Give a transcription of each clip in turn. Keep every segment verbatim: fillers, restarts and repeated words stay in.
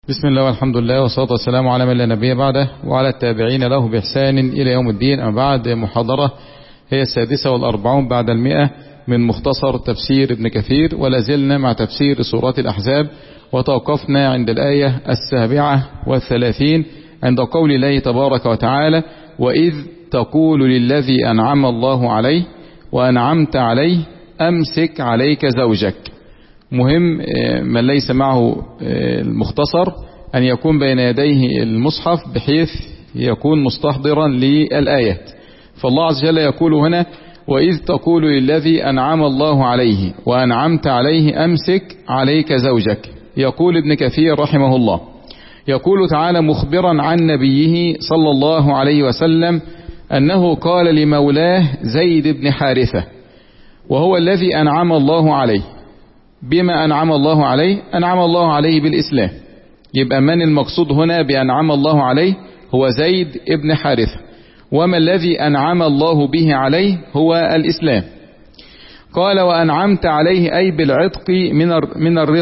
بسم الله والحمد لله والصلاة والسلام على من لا نبي بعده وعلى التابعين له بإحسان إلى يوم الدين. أما بعد، محاضرة هي السادسة والأربعون بعد المئة من مختصر تفسير ابن كثير، ولا زلنا مع تفسير سورة الأحزاب، وتوقفنا عند الآية السابعة والثلاثين عند قول الله تبارك وتعالى: وإذ تقول للذي أنعم الله عليه وأنعمت عليه أمسك عليك زوجك. مهم من ليس معه المختصر أن يكون بين يديه المصحف بحيث يكون مستحضرا للآيات. فالله عز وجل يقول هنا: وإذ تقول للذي أنعم الله عليه وأنعمت عليه أمسك عليك زوجك. يقول ابن كثير رحمه الله، يقول تعالى مخبرا عن نبيه صلى الله عليه وسلم أنه قال لمولاه زيد بن حارثة، وهو الذي أنعم الله عليه. بما أنعم الله عليه؟ أنعم الله عليه بالإسلام. يبقى من المقصود هنا بأنعم الله عليه؟ هو زيد بن حارثة. وما الذي أنعم الله به عليه؟ هو الإسلام. قال: وأنعمت عليه أي بالعتق من الرق،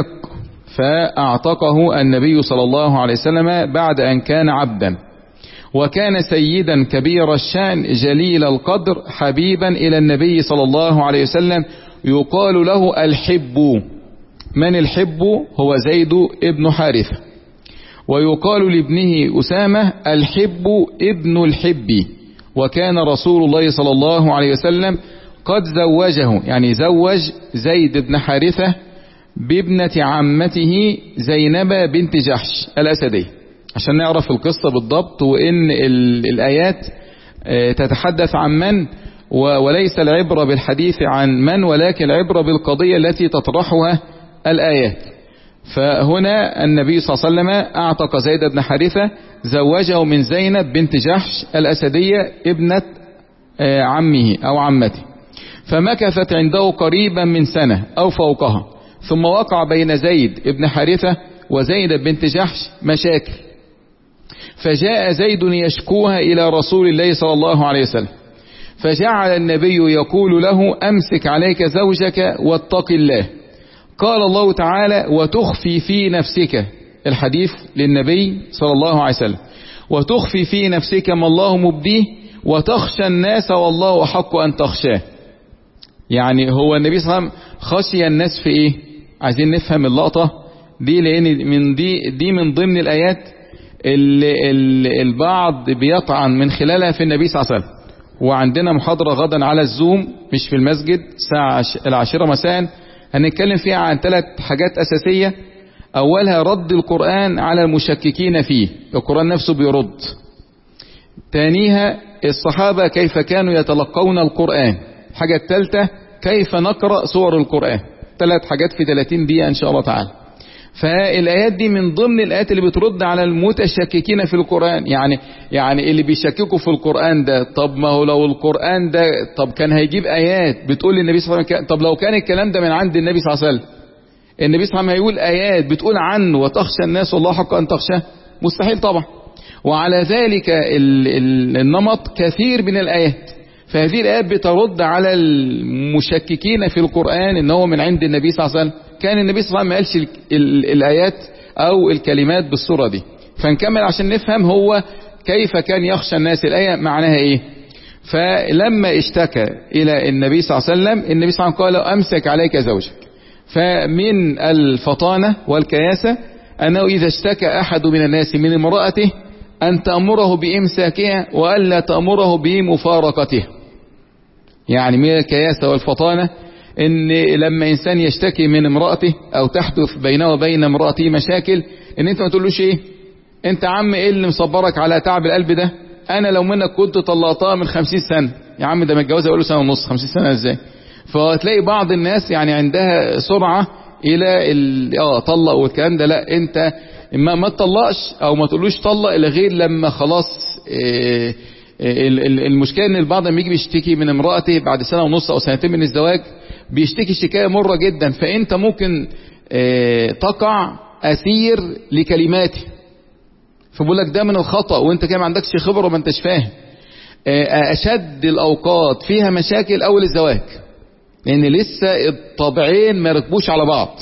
فأعتقه النبي صلى الله عليه وسلم بعد أن كان عبدا، وكان سيدا كبير الشأن جليل القدر حبيبا إلى النبي صلى الله عليه وسلم، يقال له الحب. من الحب؟ هو زيد ابن حارثة. ويقال لابنه أسامة الحب ابن الحب. وكان رسول الله صلى الله عليه وسلم قد زوجه، يعني زوج زيد بن حارثة بابنة عمته زينب بنت جحش الأسدية، عشان نعرف القصة بالضبط، وإن الآيات تتحدث عن من، وليس العبرة بالحديث عن من، ولكن العبرة بالقضية التي تطرحها الآيات. فهنا النبي صلى الله عليه وسلم أعتق زيد بن حارثة، زوجه من زينب بنت جحش الأسدية ابنة عمه أو عمته، فمكثت عنده قريبا من سنة أو فوقها، ثم وقع بين زيد بن حارثة وزينب بنت جحش مشاكل، فجاء زيد يشكوها إلى رسول الله صلى الله عليه وسلم، فجعل النبي يقول له: أمسك عليك زوجك واتق الله. قال الله تعالى: وتخفي في نفسك، الحديث للنبي صلى الله عليه وسلم، وتخفي في نفسك ما الله مبديه وتخشى الناس والله أحق أن تخشاه. يعني هو النبي صلى الله عليه وسلم خشي الناس في ايه؟ عايزين نفهم اللقطة دي، لان من دي دي من ضمن الآيات اللي البعض بيطعن من خلالها في النبي صلى الله عليه وسلم. وعندنا محاضرة غدا على الزوم مش في المسجد الساعة العاشرة مساء، هنتكلم فيها عن ثلاث حاجات أساسية. أولها رد القرآن على المشككين فيه، القرآن نفسه بيرد. ثانيها الصحابة كيف كانوا يتلقون القرآن. الحاجة الثالثة كيف نقرأ سور القرآن. ثلاث حاجات في ثلاثين دقيقة إن شاء الله تعالى. فالآيات دي من ضمن الآيات اللي بترد على المتشككين في القرآن. يعني يعني اللي بيشككوا في القرآن ده، طب ما هو لو القرآن ده طب كان هيجيب آيات بتقول للنبي صلى الله عليه وسلم، طب لو كان الكلام ده من عند النبي صلى الله عليه وسلم، النبي صلى الله عليه وسلم هيقول آيات بتقول عنه وتخشى الناس والله حق أن تخشاه؟ مستحيل طبعا. وعلى ذلك ال ال النمط كثير من الآيات. فهذه الآيات بترد على المشككين في القرآن إنه من عند النبي صلى الله عليه وسلم. كان النبي صلى الله عليه وسلم ما قالش الآيات أو الكلمات بالصورة دي. فنكمل عشان نفهم هو كيف كان يخشى الناس، الآية معناها إيه. فلما اشتكى إلى النبي صلى الله عليه وسلم، النبي صلى الله عليه وسلم قال: أمسك عليك زوجك. فمن الفطانة والكياسة أنه إذا اشتكى أحد من الناس من امرأته أن تأمره بإمساكها وألا تأمره بمفارقتها. يعني من الكياسة والفطانة ان لما انسان يشتكي من امرأته او تحدث بينه وبين امرأته مشاكل، ان انت ما تقولوش ايه انت عم ايه اللي مصبرك على تعب القلب ده، انا لو منك كنت طلقتها من خمسين سنة. يا عم ده متجوزها يقول له سنة ونص، خمسين سنة ازاي؟ فتلاقي بعض الناس يعني عندها سرعة الى اه طلق والكلام ده. لا، انت ما ما تطلقش او ما تقولوش طلق الا غير لما خلاص. إيه المشكلة ان البعض لما يجي بيشتكي من امرأته بعد سنة ونص او سنتين من الزواج بيشتكي شكاية مرة جدا، فانت ممكن اه تقع اسير لكلماته. فبقول لك ده من الخطأ، وانت كده ما عندكش خبرة وما انتش فاهم. اه اشد الاوقات فيها مشاكل اول الزواج، لان لسه الطبعين ما ركبوش على بعض.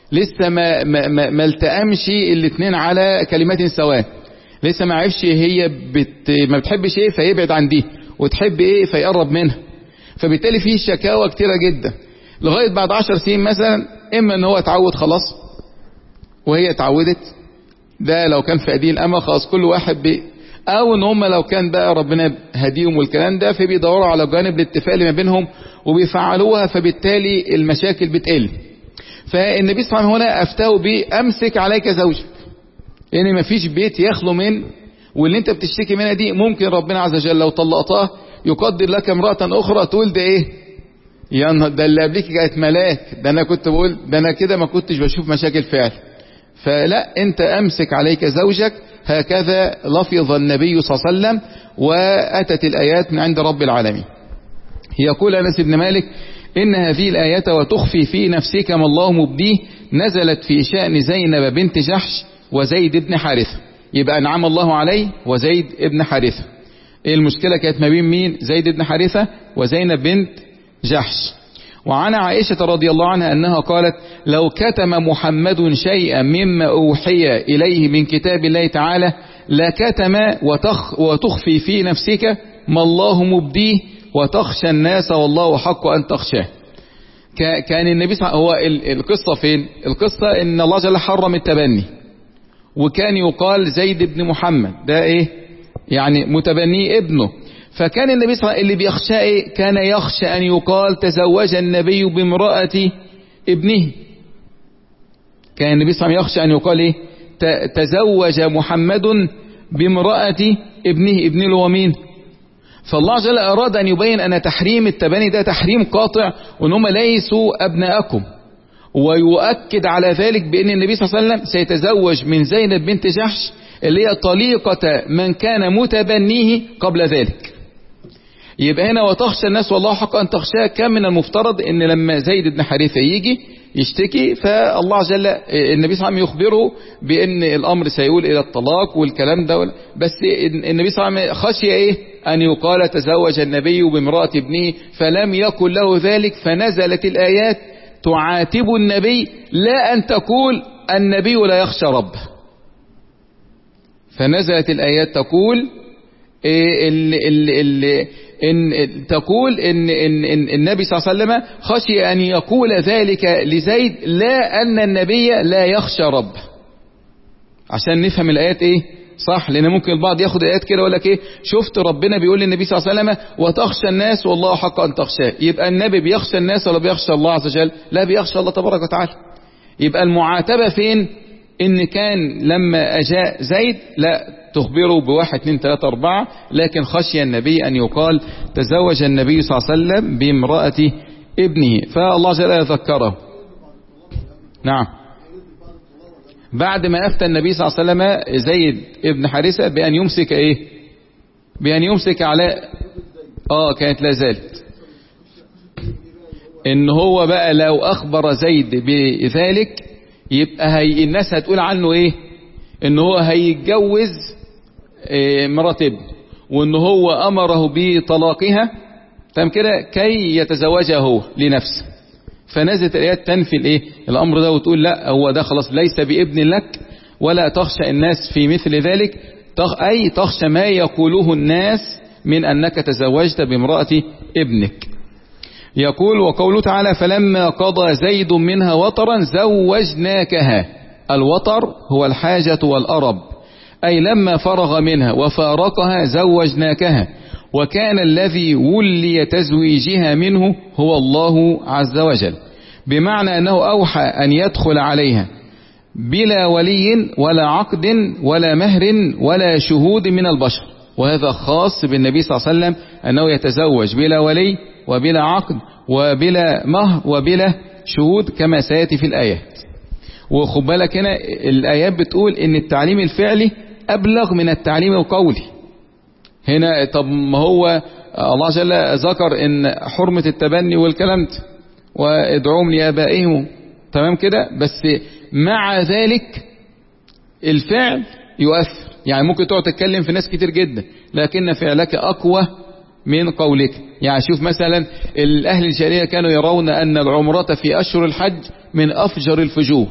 لسه ما ما ما, ما التأمش الاثنين على كلمات سواء، لسه ما عرفش هي بت ما بتحبش ايه فيبعد عن دي، وتحب ايه فيقرب منها. فبالتالي في شكاوى كتيرة جدا لغاية بعد عشر سنين مثلا، اما ان هو اتعود خلاص وهي اتعودت، ده لو كان في قديم اما خلاص كل واحد بي، او ان هم لو كان بقى ربنا هديهم والكلام ده فبيدوروا على جانب الاتفاق ما بينهم وبيفعلوها، فبالتالي المشاكل بتقل. فالنبي صلى الله عليه وسلم هنا افتاه بامسك عليك زوجك، لان يعني مفيش بيت يخلو من، واللي انت بتشتكي منها دي ممكن ربنا عز وجل لو طلقتها يقدر لك امرأة اخرى تقول ده ايه يا ده اللي قبلك كانت ملاك، ده انا كنت بقول ده انا كده ما كنتش بشوف مشاكل فعل. فلا، انت امسك عليك زوجك، هكذا لفظ النبي صلى الله عليه وسلم، واتت الايات من عند رب العالمين. يقول انس بن مالك ان هذه الايات وتخفي في نفسك ما الله مبديه نزلت في شأن زينب بنت جحش وزيد بن حارثة. يبقى انعم الله عليه وزيد بن حارثة. ايه المشكلة كانت ما بين مين؟ زيد بن حارثة وزينب بنت جحش. وعن عائشة رضي الله عنها أنها قالت لو كتم محمد شيئا مما أوحي إليه من كتاب الله تعالى لكتم وتخ وتخفي في نفسك ما الله مبديه وتخشى الناس والله حق أن تخشاه. كان النبي صلى الله عليه وسلم، هو القصة فين؟ القصة إن الله جل حرم التبني، وكان يقال زيد بن محمد ده إيه يعني متبني ابنه. فكان النبي صلى الله عليه وسلم اللي بيخشى ايه؟ كان يخشى ان يقال تزوج النبي بامرأة ابنه. كان النبي صلى الله عليه وسلم يخشى ان يقال ايه؟ تزوج محمد بامرأة ابنه. ابنه اللي هو مين؟ فالله جل اراد ان يبين ان تحريم التبني ده تحريم قاطع، وان هم ليسوا ابناءكم، ويؤكد على ذلك بان النبي صلى الله عليه وسلم سيتزوج من زينب بنت جحش اللي هي طليقة من كان متبنيه قبل ذلك. يبقى هنا وتخشى الناس والله حق أن تخشاه، كان من المفترض ان لما زيد بن حارثة يجي يشتكي فالله جل النبي صلى الله عليه وسلم يخبره بان الامر سيقول الى الطلاق والكلام ده، بس النبي صلى الله عليه وسلم خشي ايه؟ ان يقال تزوج النبي بامرأة ابنه، فلم يكن له ذلك، فنزلت الايات تعاتب النبي لا ان تقول النبي لا يخشى ربه. فنزلت الآيات تقول إيه ال ال ال إن تقول إن, إن, إن النبي صلى الله عليه وسلم خشي أن يقول ذلك لزيد لا أن النبي لا يخشى ربه، عشان نفهم الآيات إيه صح. لأن ممكن البعض ياخد الآيات كده ويقول لك إيه شفت ربنا بيقول للنبي صلى الله عليه وسلم وتخشى الناس والله حق أن تخشاه، يبقى النبي بيخشى الناس ولا بيخشى الله عز وجل؟ لا، بيخشى الله تبارك وتعالى. يبقى المعاتبة فين؟ ان كان لما اجاء زيد لا تخبره بواحد اثنين ثلاثة اربعة، لكن خشي النبي ان يقال تزوج النبي صلى الله عليه وسلم بامرأة ابنه، فالله جل يذكره. نعم، بعد ما افتى النبي صلى الله عليه وسلم زيد ابن حارثة بان يمسك ايه؟ بان يمسك على اه كانت لا زالت ان هو بقى لو اخبر زيد بذلك يبقى هي الناس هتقول عنه ايه؟ ان هو هيتجوز إيه مرات ابن، وان هو امره بطلاقها تمام كده كي يتزوجها هو لنفسه. فنزلت الايات تنفي الايه؟ الامر ده، وتقول لا هو ده خلاص ليس بابن لك، ولا تخشى الناس في مثل ذلك، اي تخشى ما يقوله الناس من انك تزوجت بامرأة ابنك. يقول وقوله تعالى فلما قضى زيد منها وطرا زوجناكها. الوطر هو الحاجة والأرب، أي لما فرغ منها وفارقها زوجناكها، وكان الذي ولي تزويجها منه هو الله عز وجل، بمعنى أنه أوحى أن يدخل عليها بلا ولي ولا عقد ولا مهر ولا شهود من البشر. وهذا خاص بالنبي صلى الله عليه وسلم أنه يتزوج بلا ولي وبلا عقد وبلا مهر وبلا شهود كما سيأتي في الآيات. وخد بالك هنا الآيات بتقول إن التعليم الفعلي أبلغ من التعليم القولي. هنا طب ما هو الله جل ذكر إن حرمة التبني والكلام ده وادعوهم لآبائهم تمام كده، بس مع ذلك الفعل يؤثر. يعني ممكن تقعد تتكلم في ناس كتير جدا لكن فعلك أقوى من قولك. يعني شوف مثلا الأهل الجاهلية كانوا يرون أن العمرة في أشهر الحج من أفجر الفجور،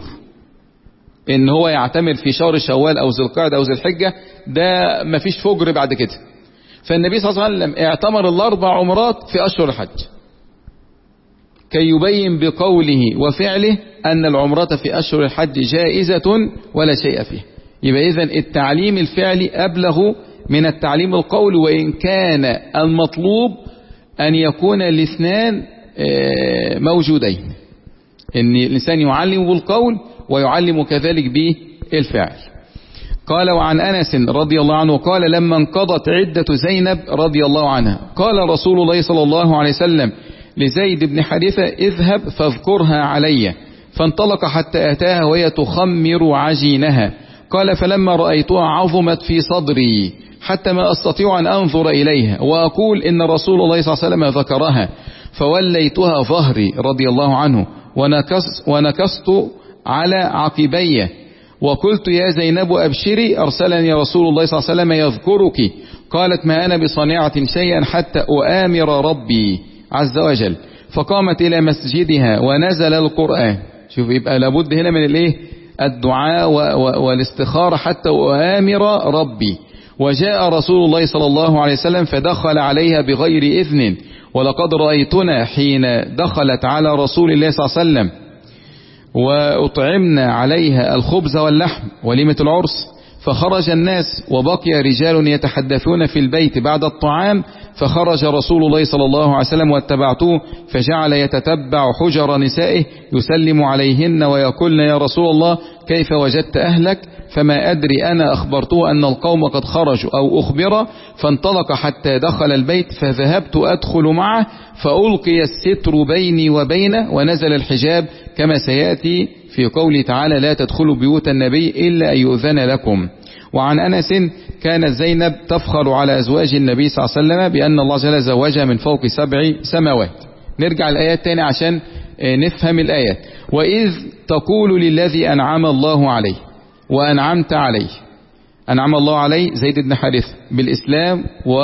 إن هو يعتمر في شهر شوال أو ذي القعدة أو ذي الحجة، ده مفيش فجر بعد كده. فالنبي صلى الله عليه وسلم اعتمر الأربع عمرات في أشهر الحج كي يبين بقوله وفعله أن العمرة في أشهر الحج جائزة ولا شيء فيه. يبقى إذن التعليم الفعلي أبلغ من التعليم القول، وإن كان المطلوب أن يكون الاثنان موجودين، أن الإنسان يعلم بالقول ويعلم كذلك بالفعل. قال وعن أنس رضي الله عنه قال لما انقضت عدة زينب رضي الله عنها قال رسول الله صلى الله عليه وسلم لزيد بن حارثة اذهب فاذكرها علي، فانطلق حتى أتاها وهي تخمر عجينها. قال فلما رأيتها عظمت في صدري حتى ما أستطيع أن أنظر إليها وأقول إن رسول الله صلى الله عليه وسلم ذكرها، فوليتها ظهري رضي الله عنه ونكست, ونكست على عقبي وقلت يا زينب أبشري أرسلني رسول الله صلى الله عليه وسلم يذكرك. قالت ما أنا بصانعة شيئا حتى أؤامر ربي عز وجل. فقامت إلى مسجدها ونزل القرآن. شوف يبقى لابد هنا من الايه الدعاء والاستخارة حتى أؤامر ربي. وجاء رسول الله صلى الله عليه وسلم فدخل عليها بغير إذن، ولقد رأيتنا حين دخلت على رسول الله صلى الله عليه وسلم وأطعمنا عليها الخبز واللحم وليمة العرس، فخرج الناس وبقي رجال يتحدثون في البيت بعد الطعام، فخرج رسول الله صلى الله عليه وسلم واتبعته، فجعل يتتبع حجر نسائه يسلم عليهن ويقولن يا رسول الله كيف وجدت أهلك؟ فما أدري أنا أخبرته أن القوم قد خرجوا أو أخبر، فانطلق حتى دخل البيت فذهبت أدخل معه فألقي الستر بيني وبينه ونزل الحجاب كما سيأتي في قوله تعالى لا تدخلوا بيوت النبي إلا أن يؤذن لكم. وعن أنس كانت زينب تفخر على أزواج النبي صلى الله عليه وسلم بأن الله جل زوجها من فوق سبع سماوات. نرجع الآيات تاني عشان نفهم الآيات. وإذ تقول للذي أنعم الله عليه وأنعمت عليه، أنعم الله عليه زيد بن حارثة بالإسلام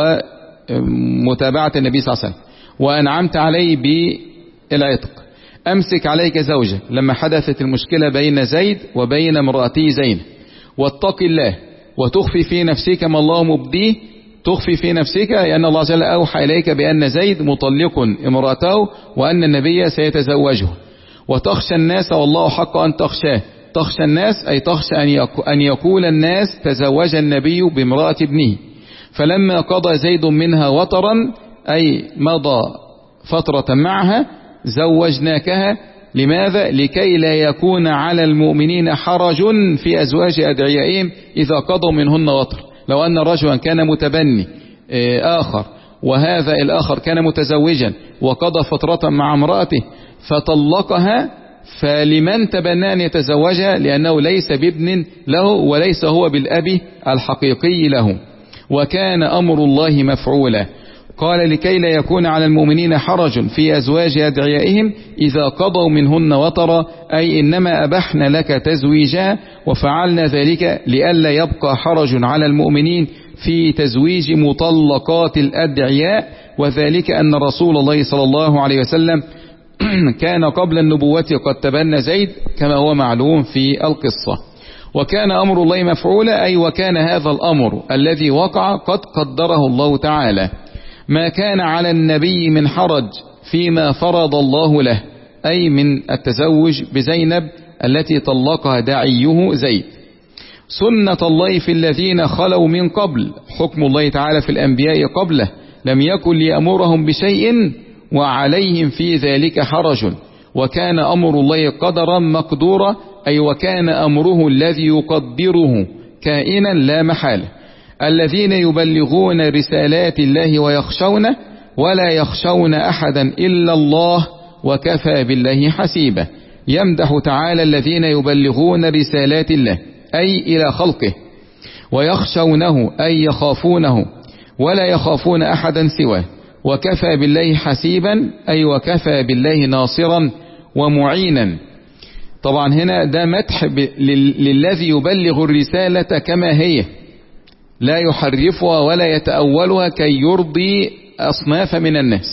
ومتابعة النبي صلى الله عليه وسلم، وأنعمت عليه بالعتق. أمسك عليك زوجة لما حدثت المشكلة بين زيد وبين امرأته زينب، واتق الله وتخفي في نفسك ما الله مبديه. تخفي في نفسك لأن الله جل أوحى إليك بأن زيد مطلق امرأته وأن النبي سيتزوجه. وتخشى الناس والله حق أن تخشاه. تخشى الناس أي تخشى أن يقول الناس تزوج النبي بامرأة ابنه. فلما قضى زيد منها وطرا أي مضى فترة معها زوجناكها. لماذا؟ لكي لا يكون على المؤمنين حرج في أزواج أدعيائهم إذا قضوا منهن وطر. لو أن رجلا كان متبني آخر وهذا الآخر كان متزوجا وقضى فترة مع امرأته فطلقها، فلمن تبنى أن يتزوجها؟ لأنه ليس بابن له وليس هو بالأب الحقيقي له، وكان أمر الله مفعولا. قال لكي لا يكون على المؤمنين حرج في أزواج أدعيائهم إذا قضوا منهن وطرا، أي إنما أبحنا لك تزويجها وفعلنا ذلك لئلا يبقى حرج على المؤمنين في تزويج مطلقات الأدعياء. وذلك أن رسول الله صلى الله عليه وسلم كان قبل النبوة قد تبنى زيد كما هو معلوم في القصة. وكان أمر الله مفعولا أي وكان هذا الأمر الذي وقع قد قدره الله تعالى. ما كان على النبي من حرج فيما فرض الله له، أي من التزوج بزينب التي طلقها داعيه زيد. سنة الله في الذين خلوا من قبل، حكم الله تعالى في الأنبياء قبله لم يكن ليأمرهم بشيء وعليهم في ذلك حرج، وكان أمر الله قدرا مقدورا أي وكان أمره الذي يقدره كائنا لا محالة. الذين يبلغون رسالات الله ويخشونه ولا يخشون أحدا إلا الله وكفى بالله حسيبا. يمدح تعالى الذين يبلغون رسالات الله أي إلى خلقه، ويخشونه أي يخافونه ولا يخافون أحدا سواه، وكفى بالله حسيبا أي وكفى بالله ناصرا ومعينا. طبعا هنا ده مدح للذي يبلغ الرسالة كما هي لا يحرفها ولا يتأولها كي يرضي أصناف من الناس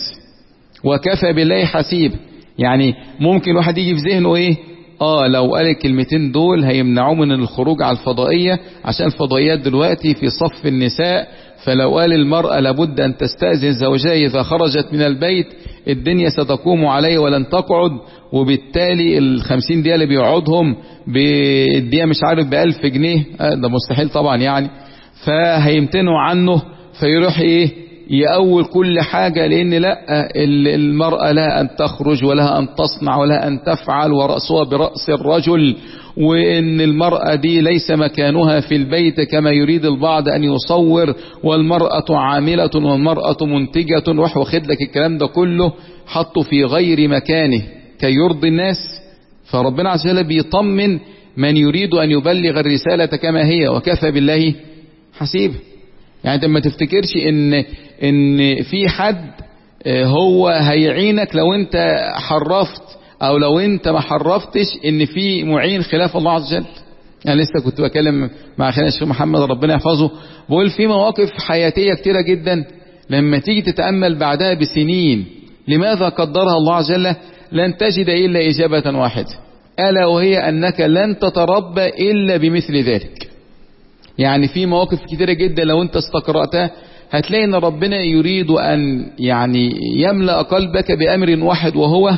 وكفى بالله حسيب. يعني ممكن واحد يجي في ذهنه ايه اه لو قال الكلمتين دول هيمنعوه من الخروج على الفضائية، عشان الفضائيات دلوقتي في صف النساء، فلو قال المرأة لابد أن تستأذن زوجها إذا خرجت من البيت الدنيا ستقوم عليه ولن تقعد، وبالتالي الخمسين دقيقة اللي بيقعدهم بالدقيقة مش عارف بألف جنيه، ده مستحيل طبعا يعني، فهيمتنوا عنه، فيروح ايه يأول كل حاجة، لأن لا المرأة لها أن تخرج ولها أن تصنع ولها أن تفعل ورأسها برأس الرجل، وإن المرأة دي ليس مكانها في البيت كما يريد البعض أن يصور، والمرأة عاملة والمرأة منتجة، وح واخد لك الكلام ده كله حطه في غير مكانه كي يرضي الناس. فربنا عز وجل بيطمن من يريد أن يبلغ الرسالة كما هي وكفى بالله حسيب. يعني انت ما تفتكرش ان ان في حد هو هيعينك لو انت حرفت، او لو انت ما حرفتش ان في معين خلاف الله عز وجل. انا لسه كنت بكلم مع اخينا الشيخ محمد ربنا يحفظه، بقول في مواقف حياتية كتيرة جدا لما تيجي تتأمل بعدها بسنين لماذا قدرها الله عز وجل لن تجد الا اجابة واحدة، الا وهي انك لن تتربى الا بمثل ذلك. يعني في مواقف كتيرة جدا لو انت استقرأتها هتلاقي ان ربنا يريد ان يعني يملأ قلبك بأمر واحد، وهو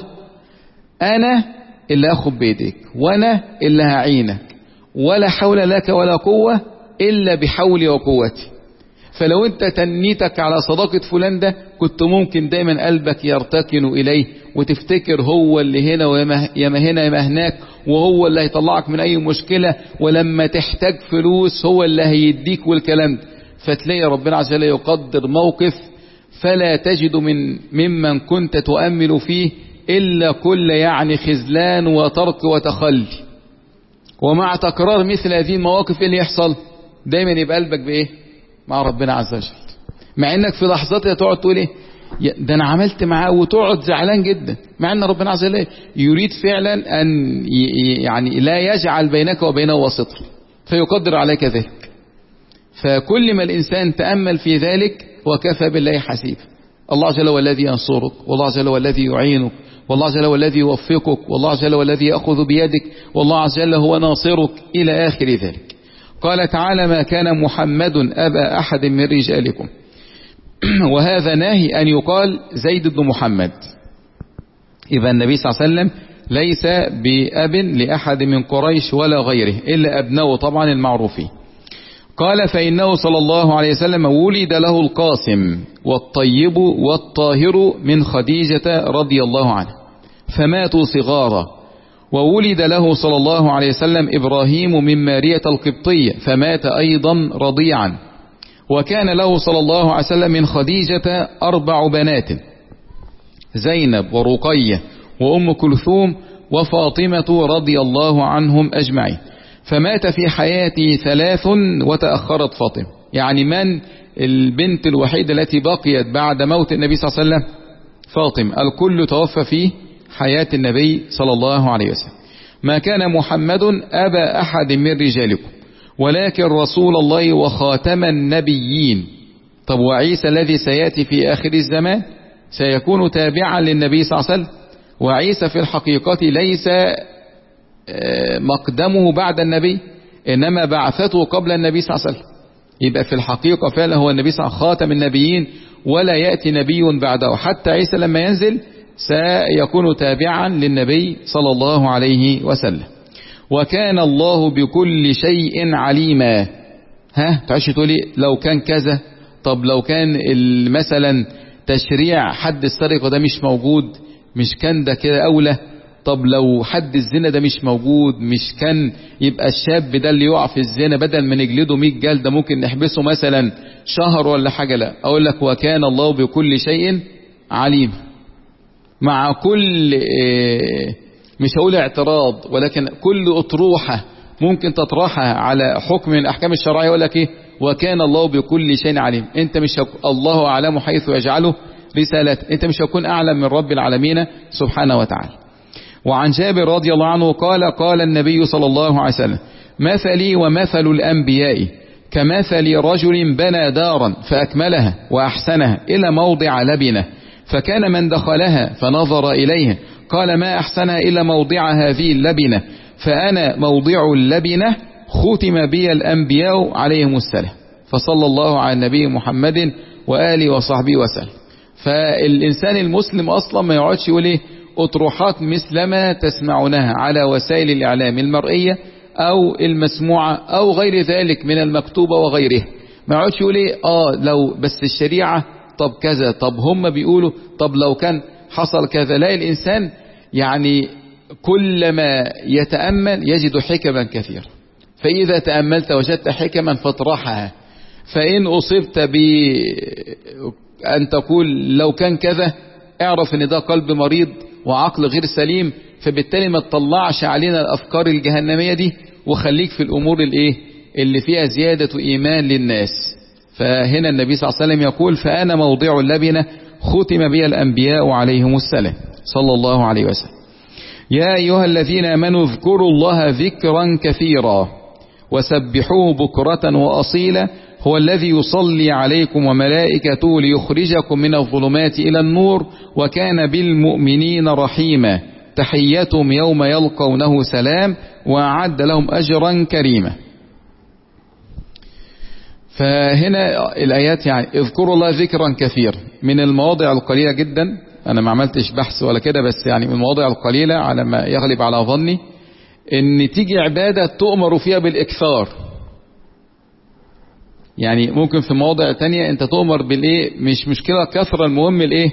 انا اللي اخذ بيدك وانا اللي هعينك، ولا حول لك ولا قوة الا بحولي وقوتي. فلو انت تنيتك على صداقة فلان ده كنت ممكن دايما قلبك يرتكن اليه وتفتكر هو اللي هنا ويما هنا يما هناك، وهو اللي هيطلعك من اي مشكلة، ولما تحتاج فلوس هو اللي هيديك والكلام ده. فتلاقي ربنا عز وجل يقدر موقف فلا تجد من ممن كنت تؤمل فيه الا كل يعني خذلان وترك وتخلي. ومع تكرار مثل هذه المواقف اللي يحصل دايما يبقى قلبك بايه مع ربنا عز وجل، مع انك في لحظات تقعد تقول ايه ده انا عملت معاه، وتقعد زعلان جدا، مع ان ربنا عز وجل يريد فعلا ان يعني لا يجعل بينك وبينه واسطة فيقدر عليك ذلك. فكل ما الانسان تأمل في ذلك وكفى بالله حسيب. الله عز وجل هو الذي ينصرك، والله عز وجل هو الذي يعينك، والله عز وجل هو الذي يوفقك، والله عز وجل هو الذي يأخذ بيدك، والله عز وجل هو ناصرك الى اخر ذلك. قال تعالى ما كان محمد أبا أحد من رجالكم، وهذا ناهي أن يقال زيد بن محمد. إذا النبي صلى الله عليه وسلم ليس بأب لأحد من قريش ولا غيره إلا أبنه طبعا المعروفين. قال فإنه صلى الله عليه وسلم ولد له القاسم والطيب والطاهر من خديجة رضي الله عنها فماتوا صغارا، وولد له صلى الله عليه وسلم إبراهيم من مارية القبطية فمات أيضا رضيعا، وكان له صلى الله عليه وسلم من خديجة أربع بنات زينب ورقية وأم كلثوم وفاطمة رضي الله عنهم أجمعين، فمات في حياته ثلاث وتأخرت فاطمة. يعني من البنت الوحيدة التي بقيت بعد موت النبي صلى الله عليه وسلم؟ فاطمة. الكل توفى في حياة النبي صلى الله عليه وسلم. ما كان محمد أبا أحد من رجالكم ولكن رسول الله وخاتم النبيين. طب وعيسى الذي سيأتي في آخر الزمان سيكون تابعا للنبي صلى الله عليه وسلم، وعيسى في الحقيقة ليس مقدمه بعد النبي إنما بعثته قبل النبي صلى الله عليه وسلم. يبقى في الحقيقة فعلا هو النبي صلى الله عليه وسلم خاتم النبيين ولا يأتي نبي بعده، حتى عيسى لما ينزل سيكون تابعا للنبي صلى الله عليه وسلم. وكان الله بكل شيء عليما. ها تعيش تقولي لو كان كذا، طب لو كان مثلا تشريع حد السرقة ده مش موجود مش كان ده كده أولى؟ طب لو حد الزنا ده مش موجود مش كان يبقى الشاب ده اللي يقع في الزنا بدل ما نجلده مية جلدة ممكن نحبسه مثلا شهر ولا حاجة؟ لا، أقول لك وكان الله بكل شيء عليم. مع كل مش هقول اعتراض ولكن كل اطروحة ممكن تطرحها على حكم من الاحكام الشرعية يقول لك ايه وكان الله بكل شيء عليم. انت مش هك... الله اعلم حيث يجعله رسالته، انت مش هتكون اعلم من رب العالمين سبحانه وتعالى. وعن جابر رضي الله عنه قال قال النبي صلى الله عليه وسلم مثلي ومثل الانبياء كمثل رجل بنى دارا فأكملها وأحسنها إلى موضع لبنة، فكان من دخلها فنظر إليها قال ما أحسنها إلا موضع هذه اللبنة، فأنا موضع اللبنة ختم بي الأنبياء عليهم السلام. فصلى الله على النبي محمد وآله وصحبه وسلم. فالإنسان المسلم أصلا ما يقعدش يقول إيه أطروحات مثلما تسمعونها على وسائل الإعلام المرئية أو المسموعة أو غير ذلك من المكتوبة وغيره. ما يقعدش يقول إيه آه لو بس الشريعة طب كذا، طب هم بيقولوا طب لو كان حصل كذا. لا، الإنسان يعني كلما يتأمل يجد حكما كثيرة، فإذا تأملت وجدت حكما فاطرحها. فإن أصبت بأن تقول لو كان كذا اعرف ان ده قلب مريض وعقل غير سليم، فبالتالي ما تطلعش علينا الأفكار الجهنمية دي، وخليك في الأمور الايه اللي فيها زيادة إيمان للناس. فهنا النبي صلى الله عليه وسلم يقول فأنا موضع اللبنة ختم بي الأنبياء عليهم السلام صلى الله عليه وسلم. يا أيها الذين آمنوا اذكروا الله ذكرا كثيرا وسبحوه بكرة وأصيلا هو الذي يصلي عليكم وملائكته ليخرجكم من الظلمات إلى النور وكان بالمؤمنين رحيما تحيتهم يوم يلقونه سلام وأعد لهم أجرا كريما. فهنا الآيات يعني اذكروا الله ذكرا كثير من المواضع القليلة جدا، أنا ما عملتش بحث ولا كده، بس يعني من المواضع القليلة على ما يغلب على ظني ان تيجي عبادة تؤمر فيها بالإكثار. يعني ممكن في مواضع تانية انت تؤمر بالايه مش مشكلة كثرة، المهم الايه،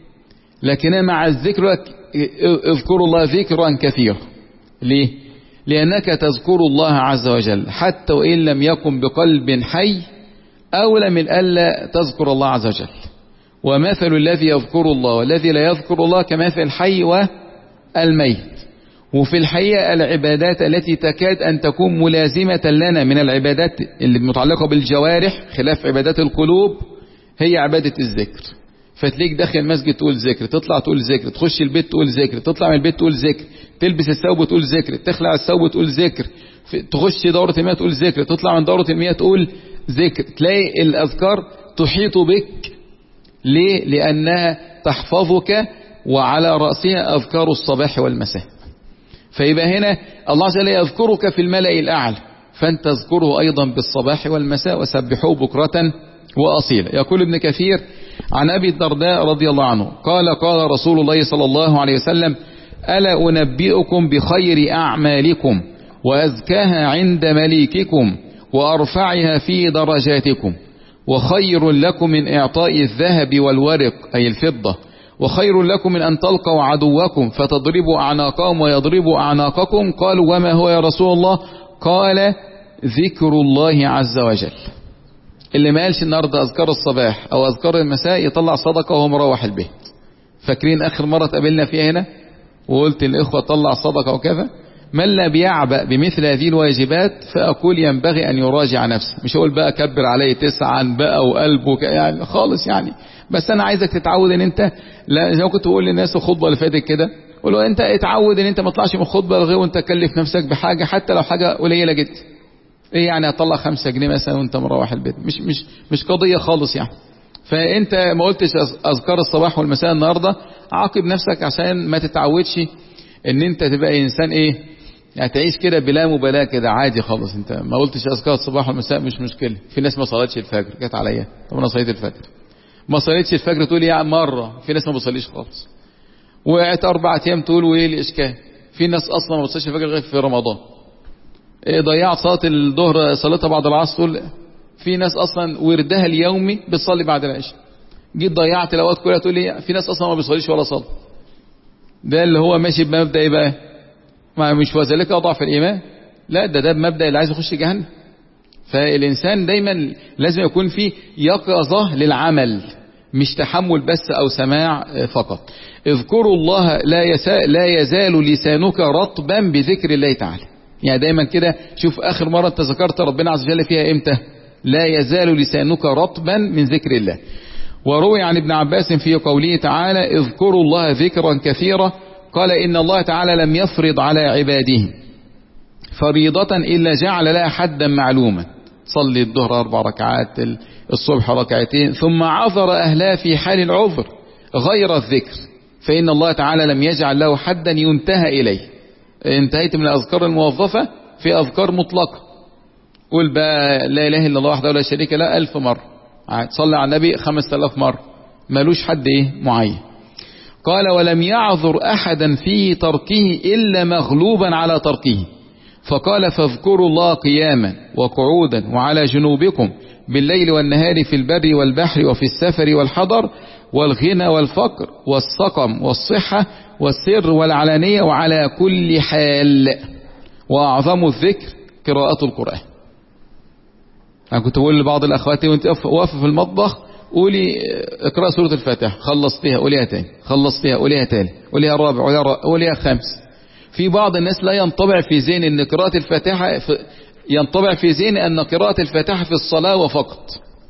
لكن مع الذكر اذكروا الله ذكرا كثيرا. ليه؟ لأنك تذكر الله عز وجل حتى وإن لم يكن بقلب حي أولى من ألا تذكر الله عز وجل. ومثل الذي يذكر الله والذي لا يذكر الله كمثل الحي والميت. وفي الحقيقة العبادات التي تكاد أن تكون ملازمة لنا من العبادات اللي متعلقة بالجوارح خلاف عبادات القلوب هي عبادة الذكر. فتليك داخل مسجد تقول ذكر، تطلع تقول ذكر، تخش البيت تقول ذكر، تطلع من البيت تقول ذكر، تلبس الثوب تقول ذكر، تخلع الثوب تقول ذكر، تخش دورة المياه تقول ذكر، تطلع من دورة المياه تقول ذكر. تلاقي الأذكار تحيط بك. ليه؟ لأنها تحفظك، وعلى رأسها أذكار الصباح والمساء. فيبقى هنا الله عز وجل يذكرك في الملأ الأعلى، فأنت تذكره أيضا بالصباح والمساء وسبحوه بكرة وأصيلا. يقول ابن كثير عن أبي الدرداء رضي الله عنه قال قال رسول الله صلى الله عليه وسلم ألا أنبئكم بخير أعمالكم وأزكاها عند مليككم وأرفعها في درجاتكم وخير لكم من إعطاء الذهب والورق أي الفضة وخير لكم من أن تلقوا عدوكم فتضربوا أعناقهم ويضربوا أعناقكم. قالوا وما هو يا رسول الله؟ قال ذكر الله عز وجل. اللي ما قالش النهارده أذكار الصباح أو أذكار المساء يطلع صدقة وهو مروح البيت. فاكرين آخر مرة تقابلنا فيها هنا وقلت للإخوة طلع صدقة وكذا؟ من لا بيعبأ بمثل هذه الواجبات فأقول ينبغي أن يراجع نفسه. مش أقول بقى كبر عليه تسعا بقى وقلبه يعني خالص يعني، بس أنا عايزك تتعود أن أنت لا، زي ما كنت بقول للناس الخطبة اللي فاتت كده، قول له أنت اتعود أن أنت ما تطلعش من الخطبة غير وأنت تكلف نفسك بحاجة حتى لو حاجة قليلة جدا. إيه يعني هتطلع خمسة جنيه مثلا وأنت مروح البيت؟ مش مش مش قضية خالص يعني. فأنت ما قلتش أذكار الصباح والمساء النهاردة، عاقب نفسك عشان ما تتعودش أن أنت تبقى إنسان إيه يعني تعيش كده بلا مبالاة كده عادي خالص. انت ما قلتش اذكار الصباح والمساء مش مشكلة. في ناس ما صلتش الفجر، جت عليا طب انا صليت الفجر، ما صليتش الفجر تقول يا مرة. في ناس ما بتصليش خالص، وقعت اربع ايام تقول وايه الاشكال. في ناس اصلا ما بتصليش الفجر غير في رمضان. ايه ضيعت صلاة الظهر صليتها بعد العصر تقول. في ناس اصلا وردها اليومي بتصلي بعد العشاء، جيت ضيعت الاوقات كلها تقول لي. في ناس اصلا ما بيصليش ولا صلاه. ده اللي هو ماشي بمبدا ايه بقى؟ ما مش وذلك أضعف الإيمان، لا ده ده بمبدأ اللي عايز يخش جهنم. فالإنسان دايما لازم يكون فيه يقظة للعمل، مش تحمل بس أو سماع فقط. اذكروا الله لا, لا يزال لسانك رطبا بذكر الله تعالى. يعني دايما كده شوف آخر مرة انت ذكرت ربنا عز وجل فيها امتى؟ لا يزال لسانك رطبا من ذكر الله. وروي عن ابن عباس في قوله تعالى اذكروا الله ذكرا كثيرا قال إن الله تعالى لم يفرض على عباده فريضة إلا جعل لها حدا معلوما تصلي الظهر أربع ركعات، الصبح ركعتين، ثم عذر أهلها في حال العذر غير الذكر، فإن الله تعالى لم يجعل له حدا ينتهى إليه. انتهيت من الأذكار الموظفة في أذكار مطلقة، قول بقى لا إله إلا الله وحده لا شريك له ألف مرة، صلي على النبي خمس آلاف مرة، مالوش حد إيه معين. قال ولم يعذر أحدا في تركه إلا مغلوبا على تركه، فقال فاذكروا الله قياما وقعودا وعلى جنوبكم بالليل والنهار في البر والبحر وفي السفر والحضر والغنى والفقر والسقم والصحة والسر والعلانية وعلى كل حال، وأعظم الذكر قراءة القرآن. أنا كنت بقول لبعض الأخوات وانت واقفة في المطبخ قولي اقرأ سورة الفاتحة، خلصتيها قوليها تاني، خلصتيها قوليها تاني، قوليها الرابع، قوليها خامس. في بعض الناس لا ينطبع في ذهن ان قراءة الفاتحة في ينطبع في ذهن ان قراءة الفاتحة في الصلاة وفقط،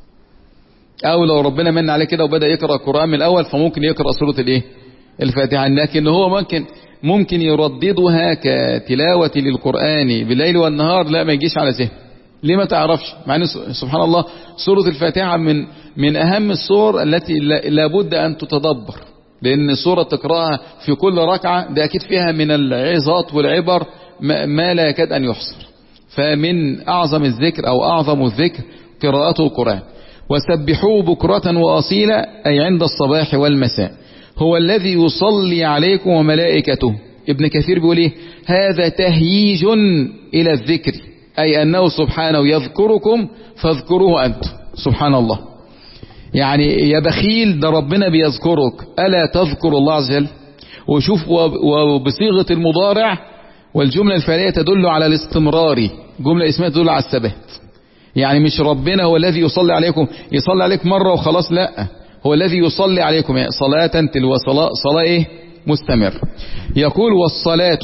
او لو ربنا من عليه كده وبدأ يقرأ القرآن من الاول فممكن يقرأ سورة الايه الفاتحة، لكن هو ممكن ممكن يرددها كتلاوة للقرآن بالليل والنهار، لا ما يجيش على ذهن. ليه ما تعرفش؟ مع ان سبحان الله سورة الفاتحة من من اهم السور التي لابد ان تتدبر، لان سورة تقرأها في كل ركعة ده اكيد فيها من العظات والعبر ما لا يكاد ان يحصر. فمن اعظم الذكر او اعظم الذكر قراءة القرآن. وسبحوه بكرة واصيلا اي عند الصباح والمساء، هو الذي يصلي عليكم وملائكته. ابن كثير بيقول ايه؟ هذا تهييج الى الذكر، أي أنه سبحانه يذكركم فاذكروه أنتم. سبحان الله، يعني يا بخيل ده ربنا بيذكرك، ألا تذكر الله عز وجل؟ وشوف وبصيغة المضارع، والجملة الفعلية تدل على الاستمرار، جملة اسمها تدل على الثبات. يعني مش ربنا هو الذي يصلي عليكم يصلي عليك مرة وخلاص، لا، هو الذي يصلي عليكم يعني صلاة تلو صلاة, صلاة إيه؟ مستمر. يقول والصلاة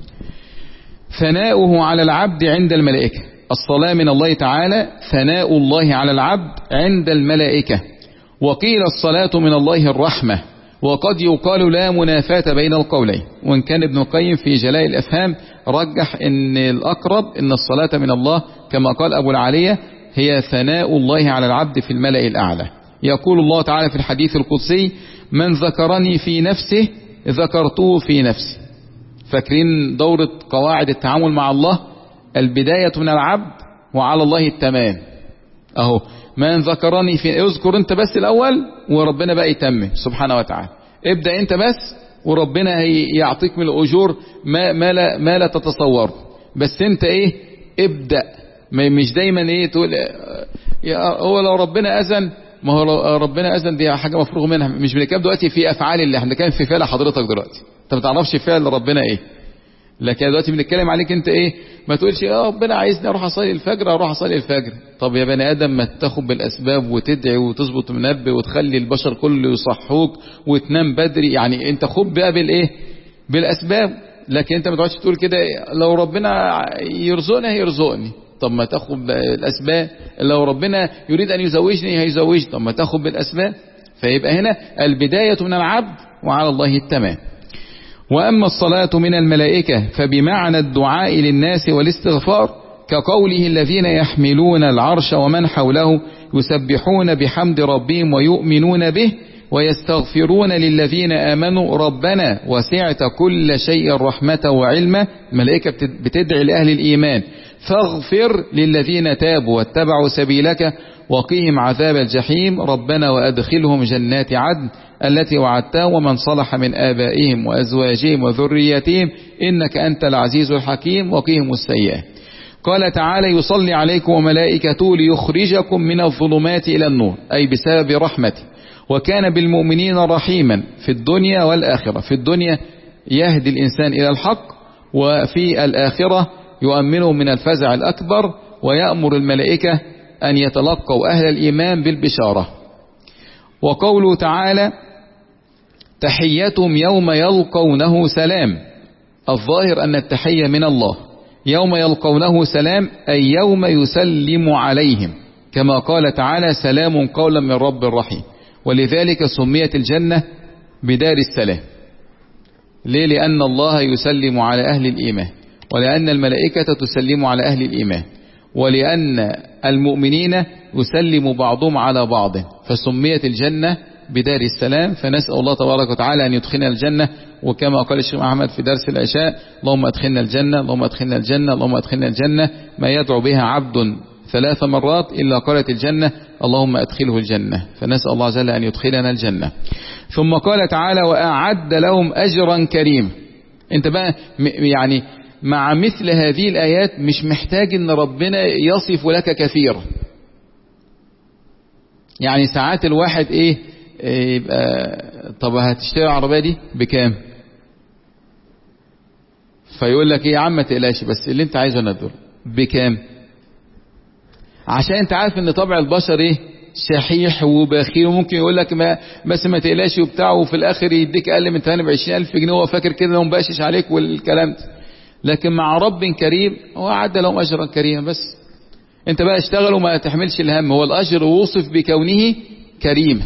ثناؤه على العبد عند الملائكة، الصلاة من الله تعالى ثناء الله على العبد عند الملائكة. وقيل الصلاة من الله الرحمة، وقد يقال لا منافاة بين القولين، وإن كان ابن القيم في جلاء الأفهام رجح ان الأقرب ان الصلاة من الله كما قال أبو العالية هي ثناء الله على العبد في الملأ الأعلى. يقول الله تعالى في الحديث القدسي من ذكرني في نفسه ذكرته في نفسي. فاكرين دورة قواعد التعامل مع الله؟ البداية من العبد وعلى الله التمام. اهو من ذكرني في، اذكر انت بس الاول وربنا بقى يتمم سبحانه وتعالى. ابدأ انت بس وربنا يعطيك من الاجور ما, ما, لا, ما لا تتصور، بس انت ايه ابدأ. مش دايما ايه تقول هو لو ربنا اذن، ما هو لو ربنا اذن دي حاجة مفروغ منها. مش بنتكلم دلوقتي في افعال الله، احنا بنتكلم في فعل حضرتك دلوقتي، انت ما تعرفش فعل ربنا ايه، لكن دلوقتي بنتكلم عليك انت ايه. ما تقولش اه ربنا عايزني اروح اصلي الفجر اروح اصلي الفجر. طب يا بني ادم ما تاخد بالاسباب وتدعي وتظبط منبه وتخلي البشر كله يصحوك وتنام بدري، يعني انت خد بقى بالايه بالاسباب. لكن انت ما تقعدش تقول كده لو ربنا يرزقني هيرزقني، طب ما تاخد بالاسباب. لو ربنا يريد ان يزوجني هيزوجني، طب ما تاخد بالاسباب. فيبقى هنا البداية من العبد وعلى الله التمام. وأما الصلاة من الملائكة فبمعنى الدعاء للناس والاستغفار، كقوله الذين يحملون العرش ومن حوله يسبحون بحمد ربهم ويؤمنون به ويستغفرون للذين آمنوا ربنا وسعت كل شيء رحمة وعلما. الملائكة بتدعي لأهل الإيمان فاغفر للذين تابوا واتبعوا سبيلك وقيهم عذاب الجحيم ربنا وأدخلهم جنات عدن التي وعدتهم ومن صلح من آبائهم وأزواجهم وذريتهم إنك أنت العزيز الحكيم وقيهم السيئات. قال تعالى يصلي عليكم وملائكته ليخرجكم من الظلمات إلى النور، أي بسبب رحمته. وكان بالمؤمنين رحيما في الدنيا والآخرة. في الدنيا يهدي الإنسان إلى الحق، وفي الآخرة يؤمنه من الفزع الأكبر، ويأمر الملائكة أن يتلقوا أهل الإيمان بالبشارة. وقوله تعالى تحيتهم يوم يلقونه سلام، الظاهر أن التحية من الله. يوم يلقونه سلام أي يوم يسلم عليهم، كما قال تعالى سلام قولا من رب رحيم. ولذلك سميت الجنة بدار السلام. ليه؟ لأن الله يسلم على أهل الإيمان، ولأن الملائكة تسلم على أهل الإيمان، ولأن المؤمنين يسلم بعضهم على بعض، فسميت الجنة بدار السلام. فنسأل الله تبارك وتعالى أن يدخلنا الجنة، وكما قال الشيخ محمد في درس العشاء: اللهم أدخلنا الجنة، اللهم أدخلنا الجنة، اللهم أدخلنا الجنة، ما يدعو بها عبد ثلاث مرات إلا قالت الجنة اللهم أدخله الجنة. فنسأل الله جل أن يدخلنا الجنة. ثم قال تعالى: وأعد لهم أجرا كريما. انت بقى يعني مع مثل هذه الآيات مش محتاج ان ربنا يصف لك كثيرا. يعني ساعات الواحد ايه, إيه يبقى طب هتشتري العربية دي بكام؟ فيقول لك ايه يا عم ما تقلقش بس اللي انت عايزه ندور بكام؟ عشان انت عارف ان طبع البشر ايه شحيح وبخيل، وممكن يقول لك ما بس ما تقلقش وبتاع، وفي الاخر يديك اقل من ثمانية وعشرين ألف جنيه وهو فاكر كده انه مباشش عليك والكلام ده. لكن مع رب كريم هو عد لهم اجرا كريما. بس انت بقى اشتغل وما تحملش الهم، هو الاجر وصف بكونه كريما.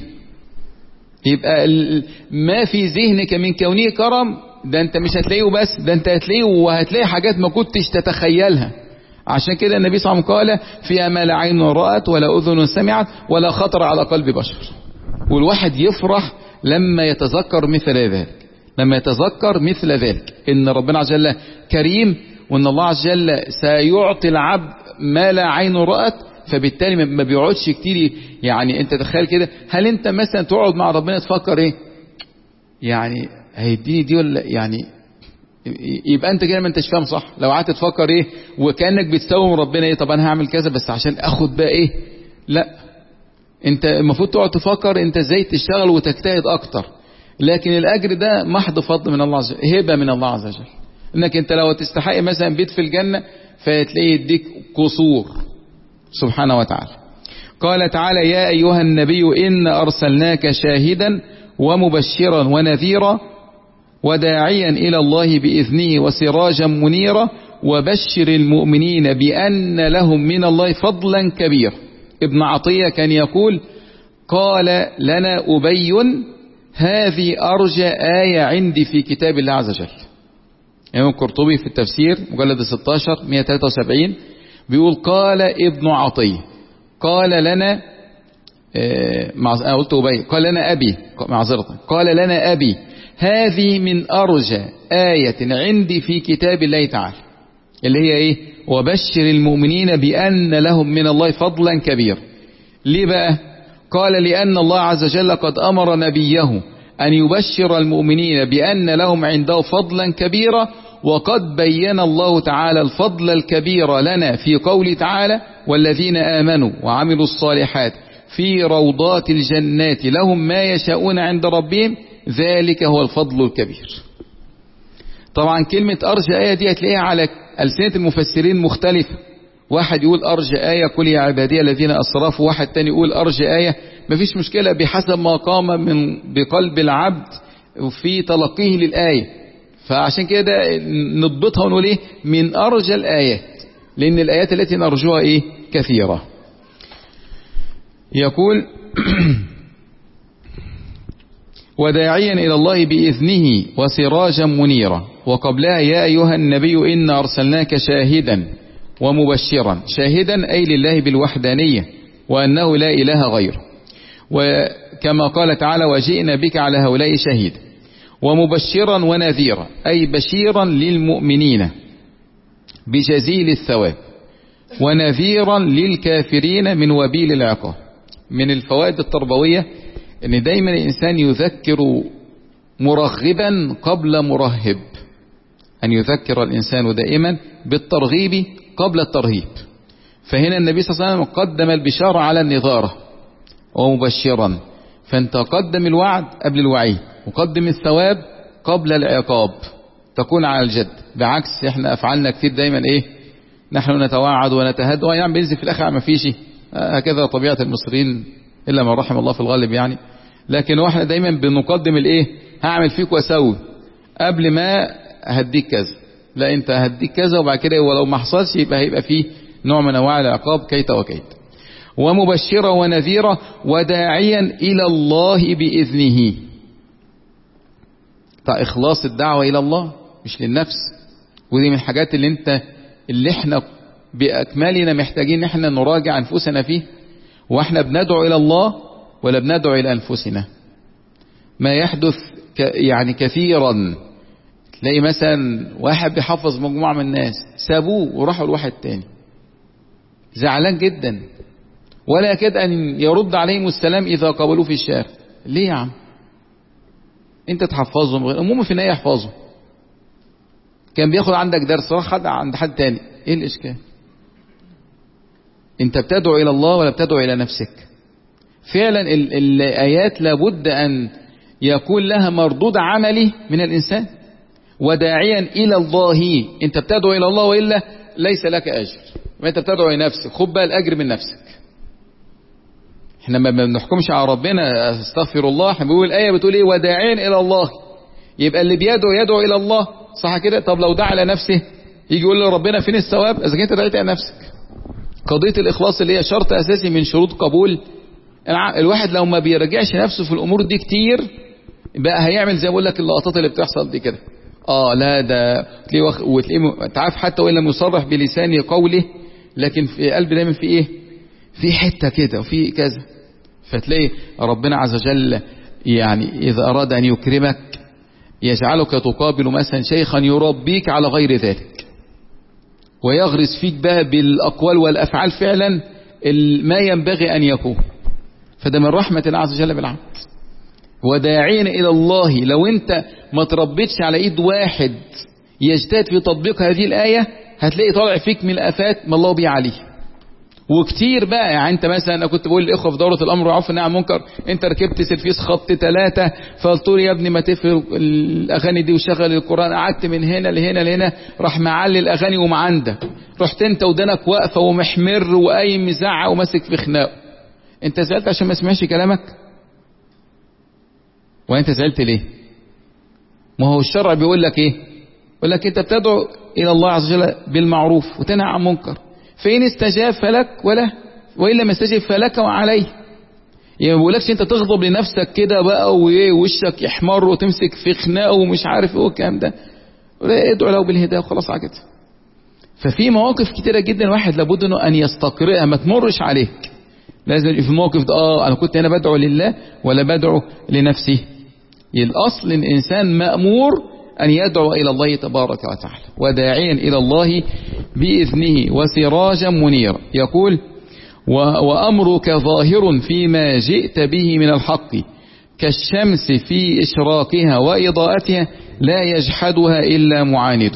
يبقى ما في ذهنك من كونه كرم ده انت مش هتلاقيه بس، ده انت هتلاقيه وهتلاقي حاجات ما كنتش تتخيلها. عشان كده النبي صلى الله عليه وسلم قال: فيها ما لا عين رأت ولا أذن سمعت ولا خطر على قلب بشر. والواحد يفرح لما يتذكر مثل ذلك، لما يتذكر مثل ذلك ان ربنا عز وجل كريم، وان الله عز وجل سيعطي العبد ما لا عين رأت. فبالتالي ما بيقعدش كتير. يعني انت تخيل كده، هل انت مثلا تقعد مع ربنا تفكر ايه يعني هيديني دي ولا يعني، يبقى انت كده ما انتش فاهم صح. لو قعدت تفكر ايه وكانك بتساوم ربنا ايه، طب انا هعمل كذا بس عشان اخد بقى ايه، لا انت المفروض تقعد تفكر انت ازاي تشتغل وتجتهد اكتر. لكن الاجر ده محض فضل من الله عز وجل، هبه من الله عز وجل. انك انت لو تستحق مثلا بيت في الجنه فهتلاقيه يديك قصور سبحانه وتعالى. قال تعالى: يا ايها النبي إن ارسلناك شاهدا ومبشرا ونذيرا وداعيا إلى الله بإذنه وسراجا منيرا وبشر المؤمنين بأن لهم من الله فضلا كبيرا. ابن عطية كان يقول: قال لنا أبي: هذه أرجى آية عندي في كتاب الله عز وجل. يعني القرطبي في التفسير مجلد ستة عشر مئة وثلاثة وسبعين بيقول: قال ابن عطية قال لنا آه مع... قلت أبي قال لنا أبي معذرة قال لنا أبي هذه من أرجى آية عندي في كتاب الله تعالى، اللي هي إيه؟ وبشر المؤمنين بأن لهم من الله فضلا كبير. ليه بقى؟ قال: لأن الله عز وجل قد أمر نبيه أن يبشر المؤمنين بأن لهم عنده فضلا كبيرا، وقد بين الله تعالى الفضل الكبير لنا في قوله تعالى: والذين آمنوا وعملوا الصالحات في روضات الجنات لهم ما يشاءون عند ربهم ذلك هو الفضل الكبير. طبعا كلمة أرجى آية دي هتلاقيها على ألسنة المفسرين مختلفة. واحد يقول أرجى آية قل يا عبادي الذين أسرفوا، واحد تاني يقول أرجى آية. مفيش مشكلة بحسب ما قام من بقلب العبد في تلقيه للآية. فعشان كده نضبطها ونقول إيه من أرجى الآيات، لأن الآيات التي نرجوها إيه كثيرة. يقول: وداعيا إلى الله بإذنه وسراجا منيرا. وقبلها: يا أيها النبي إنا أرسلناك شاهدا ومبشرا. شاهدا أي لله بالوحدانية وأنه لا إله غيره، وكما قال تعالى: وجئنا بك على هؤلاء شهيدا. ومبشرا ونذيرا أي بشيرا للمؤمنين بجزيل الثواب، ونذيرا للكافرين من وبيل العقاب. من الفوائد التربوية ان دايما الانسان يذكر مرغبا قبل مرهب، ان يذكر الانسان دائما بالترغيب قبل الترهيب. فهنا النبي صلى الله عليه وسلم قدم البشارة على النظارة ومبشرا، فانت قدم الوعد قبل الوعيد وقدم الثواب قبل العقاب، تكون على الجد. بعكس احنا افعالنا كتير دايما ايه نحن نتوعد ونتهد يعني بينزل في الاخر ما فيش. هكذا طبيعة المصريين الا ما رحم الله في الغالب يعني. لكن احنا دايما بنقدم الايه هعمل فيك واسوي قبل ما هديك كذا. لا انت هديك كذا وبعد كده ولو ما حصلش يبقى هيبقى فيه نوع من انواع العقاب كيت وكيت. ومبشرا ونذيرا وداعيا الى الله باذنه. فاخلاص الدعوة الى الله مش للنفس، ودي من الحاجات اللي انت اللي احنا بأكملنا محتاجين ان احنا نراجع أنفسنا فيه، واحنا بندعو إلى الله ولا بندعو إلى أنفسنا. ما يحدث يعني كثيرا، تلاقي مثلا واحد بيحفظ مجموعة من الناس سابوه وراحوا لواحد تاني زعلان جدا، ولا يكاد أن يرد عليهم السلام إذا قابلوه في الشارع. ليه يا عم؟ انت تحفظهم، المهم في النهاية يحفظهم. كان بياخد عندك درس راح خد عند حد تاني، ايه الاشكال؟ انت بتدعو الى الله ولا بتدعو الى نفسك؟ فعلا ال الايات لابد ان يكون لها مردود عملي من الانسان، وداعيا الى الله. انت بتدعو الى الله والا ليس لك اجر، ما انت بتدعو الى نفسك، خد بقى الاجر من نفسك. احنا ما بنحكمش على ربنا، استغفر الله، احنا بنقول الايه بتقول ايه؟ وداعيا الى الله. يبقى اللي بيدعو يدعو الى الله، صح كده؟ طب لو دعا على نفسه يجي يقول له ربنا فين الثواب اذا كنت دعيت على نفسك؟ قضيه الاخلاص اللي هي شرط اساسي من شروط قبول الواحد، لو ما بيراجعش نفسه في الامور دي كتير بقى هيعمل زي ما بقول لك اللقطات اللي بتحصل دي كده. اه لا ده تلاقيه وخ... وتلاقيه انت عارف حتى وان لم يصرح بلسان قوله، لكن في قلبه دايما في ايه؟ في حته كده وفي كذا. فتلاقي ربنا عز وجل يعني اذا اراد ان يكرمك يجعلك تقابل مثلا شيخا يربيك على غير ذلك، ويغرس فيك بقى بالاقوال والافعال فعلا ما ينبغي ان يكون. فده من رحمه الله عز وجل بالعبد. وداعين الى الله، لو انت ما تربيتش على ايد واحد يجتهد في تطبيق هذه الايه هتلاقي طالع فيك من الافات ما الله به عليه. وكتير بقى يعني انت مثلا، انا كنت بقول للاخوه في دوره الامر والمعروف والنهي عن المنكر، انت ركبت سيرفيس خط ثلاثه فقلت له يا ابني ما تقفل الاغاني دي وشغل القران، قعدت من هنا لهنا لهنا، راح معلي الاغاني ومعندك، رحت انت ودانك واقفه ومحمر وقايم مزعق وماسك في خناقه. انت زعلت عشان ما سمعش كلامك؟ وانت زعلت ليه؟ ما هو الشرع بيقول لك ايه؟ بيقول لك انت بتدعو الى الله عز وجل بالمعروف وتنهى عن منكر، فإن استجاب فلك وله، وإلا ما استجاب فلك وعليه. يعني ما بقولكش انت تغضب لنفسك كده بقى ووشك يحمر وتمسك في خناقه ومش عارف ايه والكلام ده، ادعو له بالهدايه وخلاص على كده. ففي مواقف كتيره جدا الواحد لابد انه ان يستقرئها، ما تمرش عليك. لازم في الموقف ده اه انا كنت هنا بدعو لله ولا بدعو لنفسي. الاصل ان الانسان مأمور أن يدعو إلى الله تبارك وتعالى، وداعيا إلى الله بإذنه وسراجا منيرا. يقول وأمرك ظاهر فيما جئت به من الحق، كالشمس في إشراقها وإضاءتها لا يجحدها إلا معانده.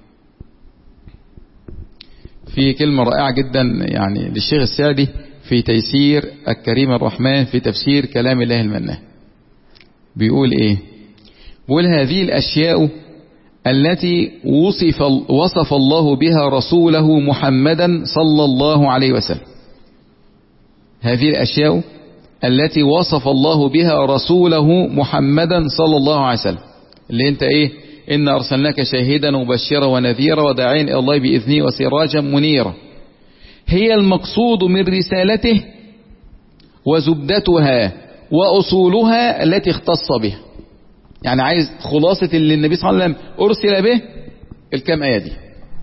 في كلمة رائعة جدا يعني للشيخ السعدي في تيسير الكريم الرحمن في تفسير كلام الله المنان. بيقول إيه؟ بيقول هذه الأشياء التي وصف, وصف الله بها رسوله محمدا صلى الله عليه وسلم، هذه الأشياء التي وصف الله بها رسوله محمدا صلى الله عليه وسلم، اللي انت ايه؟ إن أرسلناك شاهدا مبشرا ونذيرا وداعيا إلى الله بإذنه وسراجا منيرا، هي المقصود من رسالته وزبدتها وأصولها التي اختص بها. يعني عايز خلاصة اللي النبي صلى الله عليه وسلم أرسل به الكام آية دي.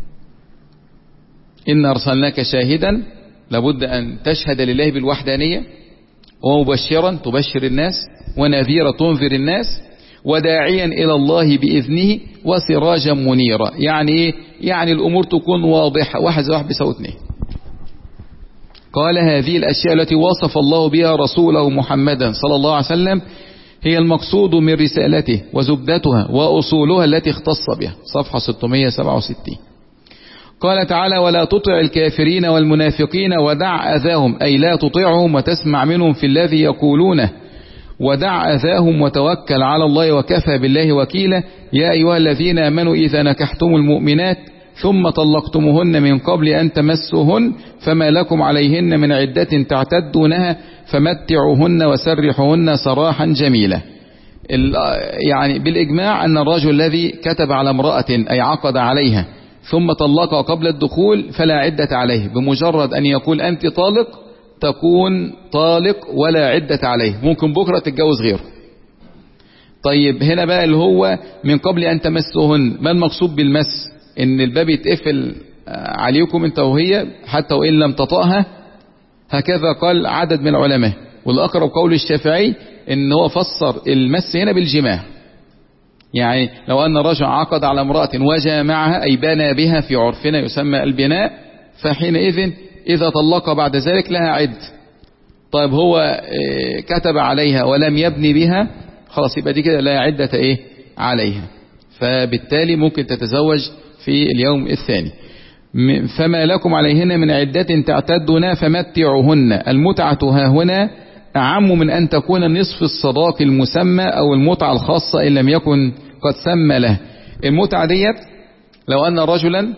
إن أرسلناك شاهدا، لابد أن تشهد لله بالوحدانية، ومبشرا تبشر الناس، ونذيرا تنذر الناس، وداعيا إلى الله بإذنه وسراجا منيرا. يعني إيه؟ يعني الأمور تكون واضحة، واحد زي واحد بيساوي اتنين. قال هذه الأشياء التي وصف الله بها رسوله محمدا صلى الله عليه وسلم هي المقصود من رسالته وزبدتها وأصولها التي اختص بها. صفحة ستمائة وسبعة وستين. قال تعالى ولا تطع الكافرين والمنافقين ودع أذاهم، أي لا تطيعهم وتسمع منهم في الذي يقولونه، ودع أذاهم وتوكل على الله وكفى بالله وكيلا. يا أيها الذين آمنوا إذا نكحتم المؤمنات ثم طلقتموهن من قبل أن تمسوهن فما لكم عليهن من عدة تعتدونها فمتعوهن وسرحوهن سراحا جميلا. يعني بالإجماع أن الرجل الذي كتب على امرأة أي عقد عليها ثم طلقها قبل الدخول فلا عدة عليه، بمجرد أن يقول أنت طالق تكون طالق ولا عدة عليه، ممكن بكرة تتجوز غيره. طيب هنا بقى اللي هو من قبل أن تمسوهن، ما المقصود بالمس؟ ان الباب يتقفل عليكم انت وهي حتى وإن لم تطأها، هكذا قال عدد من العلماء. والأقرب قول الشافعي ان هو فسر المس هنا بالجماع، يعني لو أن رجل عقد على امرأة وجامعها أي بنى بها في عرفنا يسمى البناء، فحينئذ إذا طلق بعد ذلك لها عد. طيب هو كتب عليها ولم يبني بها، خلاص يبقى دي كده لا عدة إيه عليها، فبالتالي ممكن تتزوج في اليوم الثاني. فما لكم عليهن من عدة تعتدون فمتعوهن. المتعة ها هنا أعم من أن تكون نصف الصداق المسمى أو المتعة الخاصة إن لم يكن قد سمى له. المتعة ديت لو أن رجلا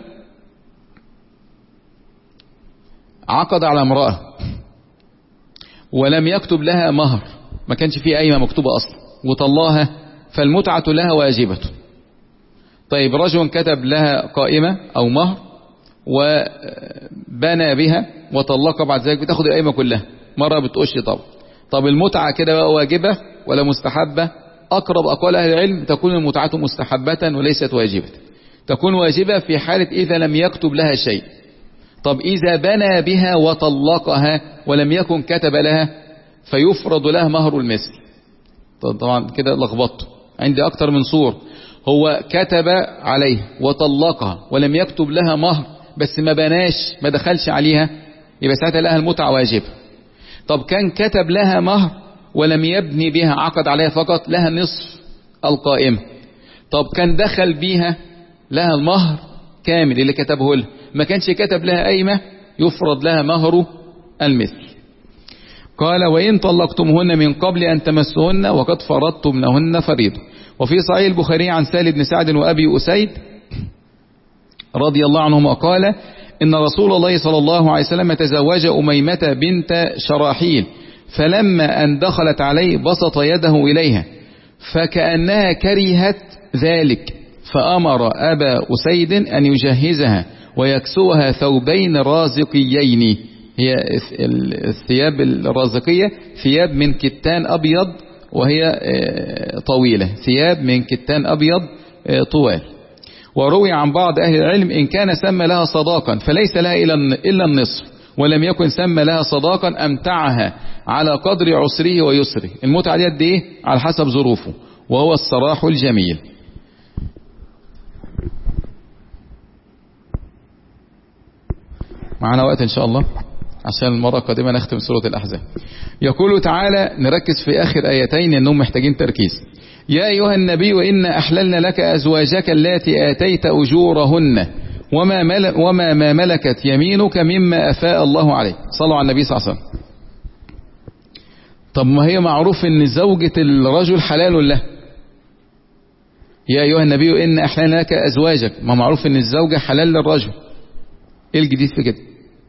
عقد على امرأة ولم يكتب لها مهر، ما كانش فيه قايمة مكتوبة أصلا وطلقها، فالمتعة لها واجبة. طيب رجل كتب لها قائمة أو مهر وبنى بها وطلق بعد ذلك، بتاخد القايمة كلها مرة بتقش. طب طب المتعة كده بقى واجبة ولا مستحبة؟ أقرب أقوال أهل العلم تكون المتعة مستحبة وليست واجبة. تكون واجبة في حالة إذا لم يكتب لها شيء. طب إذا بنى بها وطلقها ولم يكن كتب لها فيفرض لها مهر المثل. طبعا كده لخبطته، عندي أكتر من صور. هو كتب عليه وطلقها ولم يكتب لها مهر بس ما بناش ما دخلش عليها، يبقى ساعتها لها المتعة واجبة. طب كان كتب لها مهر ولم يبني بها، عقد عليها فقط، لها نصف القائمة. طب كان دخل بيها، لها المهر كامل اللي كتبه لها. ما كانش كتب لها قايمة، يفرض لها مهر المثل. قال وإن طلقتمهن من قبل أن تمسهن وقد فرضتم لهن فريضة. وفي صحيح البخاري عن سهل بن سعد وأبي أسيد رضي الله عنهما قال إن رسول الله صلى الله عليه وسلم تزوج أميمة بنت شراحيل، فلما أن دخلت عليه بسط يده إليها فكأنها كرهت ذلك، فأمر أبا أسيد أن يجهزها ويكسوها ثوبين رازقيين. هي الثياب الرازقية ثياب من كتان أبيض وهي طويلة، ثياب من كتان أبيض طوال. وروي عن بعض أهل العلم إن كان سمى لها صداقا فليس لها إلا النصف، ولم يكن سمى لها صداقا أمتعها على قدر عسره ويسره. المتعة دي قد إيه؟ على حسب ظروفه، وهو السراح الجميل. معنا وقت إن شاء الله عشان المرة القادمة نختم سورة الأحزاب. يقول تعالى، نركز في آخر آيتين إنهم محتاجين تركيز. يا أيها النبي إنا أحللنا لك أزواجك التي آتيت أجورهن وما, مل وما ما ملكت يمينك مما أفاء الله عليك. صلوا على النبي صلى الله عليه وسلم. طب ما هي معروف إن زوجة الرجل حلال له. يا أيها النبي إنا أحللنا لك أزواجك، ما معروف إن الزوجة حلال للرجل. إيه الجديد في كده؟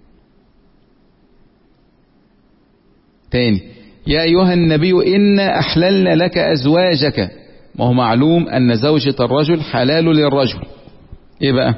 تاني، يا أيها النبي إنا أحللنا لك أزواجك، ما هو معلوم أن زوجة الرجل حلال للرجل. إيه بقى؟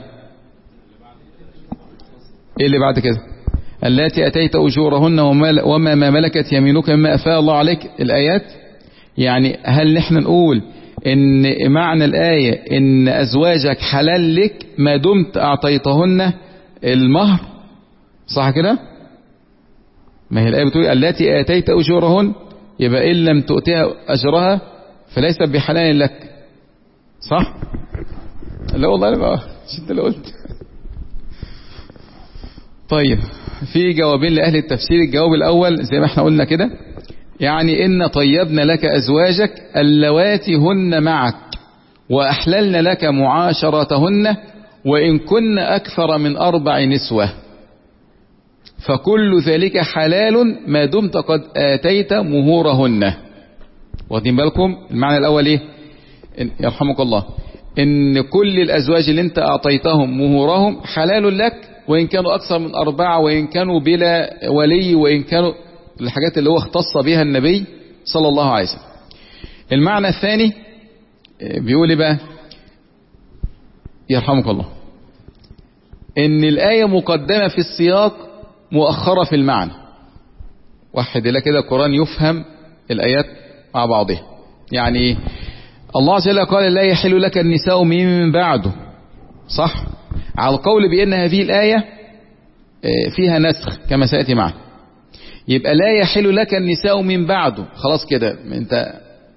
إيه اللي بعد كده؟ التي أتيت أجورهن وما ما ملكت يمينك مما أفاء الله عليك. الآيات يعني هل نحن نقول إن معنى الآية إن أزواجك حلال لك ما دمت أعطيتهن المهر، صح كده؟ ما هي الآية بتقول التي آتيت أجورهن، يبقى إن لم تؤتيها أجرها فليست بحلال لك، صح؟ لا والله أنا ما شفت اللي قلت. طيب في جوابين لأهل التفسير. الجواب الأول زي ما احنا قلنا كده، يعني إن طيبنا لك أزواجك اللواتي هن معك وأحللنا لك معاشرتهن وإن كن أكثر من أربع نسوة فكل ذلك حلال ما دمت قد آتيت مهورهن. واخدين بالكم؟ المعنى الأول إيه؟ يرحمك الله، إن كل الأزواج اللي أنت أعطيتهم مهورهم حلال لك وإن كانوا أكثر من أربعة وإن كانوا بلا ولي وإن كانوا الحاجات اللي هو اختص بها النبي صلى الله عليه وسلم. المعنى الثاني بيقول بقى يرحمك الله إن الآية مقدمة في السياق مؤخرة في المعنى. وحد الله كده القرآن يفهم الآيات مع بعضها. يعني الله عز وجل قال لا يحل لك النساء من بعده، صح؟ على القول بأن هذه الآية فيها نسخ كما سيأتي معنا. يبقى لا يحل لك النساء من بعده، خلاص كده انت،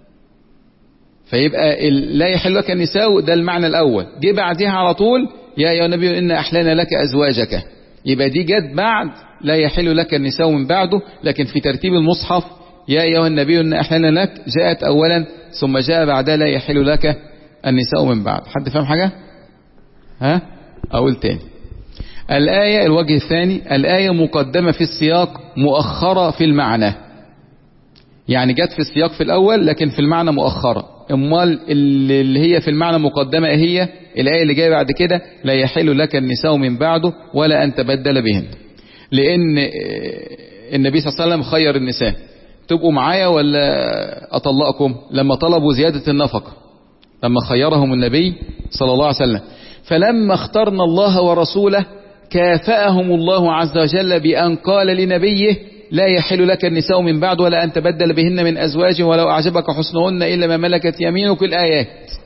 فيبقى لا يحل لك النساء ده المعنى الأول. جه بعدها على طول يا أيها النبي إن أحللنا لك أزواجك، يبقى دي جت بعد لا يحل لك النساء من بعده، لكن في ترتيب المصحف يا أيها النبي إن أحللنا لك جاءت أولا ثم جاء بعدها لا يحل لك النساء من بعد. حد فهم حاجة؟ ها؟ أقول تاني. الآية الوجه الثاني، الآية مقدمة في السياق مؤخرة في المعنى، يعني جت في السياق في الأول لكن في المعنى مؤخرة. امال اللي هي في المعنى مقدمة هي الآية اللي جاية بعد كده لا يحل لك النساء من بعده ولا أن تبدل بهن، لأن النبي صلى الله عليه وسلم خير النساء تبقوا معايا ولا أطلقكم لما طلبوا زيادة النفقة، لما خيرهم النبي صلى الله عليه وسلم. فلما اخترنا الله ورسوله كافأهم الله عز وجل بأن قال لنبيه لا يحل لك النساء من بعد ولا أن تبدل بهن من أزواج ولو أعجبك حسنهن إلا ما ملكت يمينك الآيات.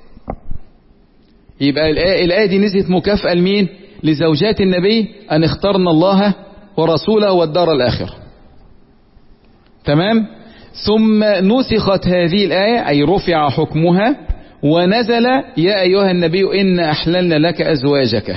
يبقى الآية, الآية دي نزلت مكافأة لمين؟ لزوجات النبي أن اخترنا الله ورسوله والدار الآخرة. تمام؟ ثم نسخت هذه الآية أي رفع حكمها ونزل يا أيها النبي إن أحللنا لك أزواجك.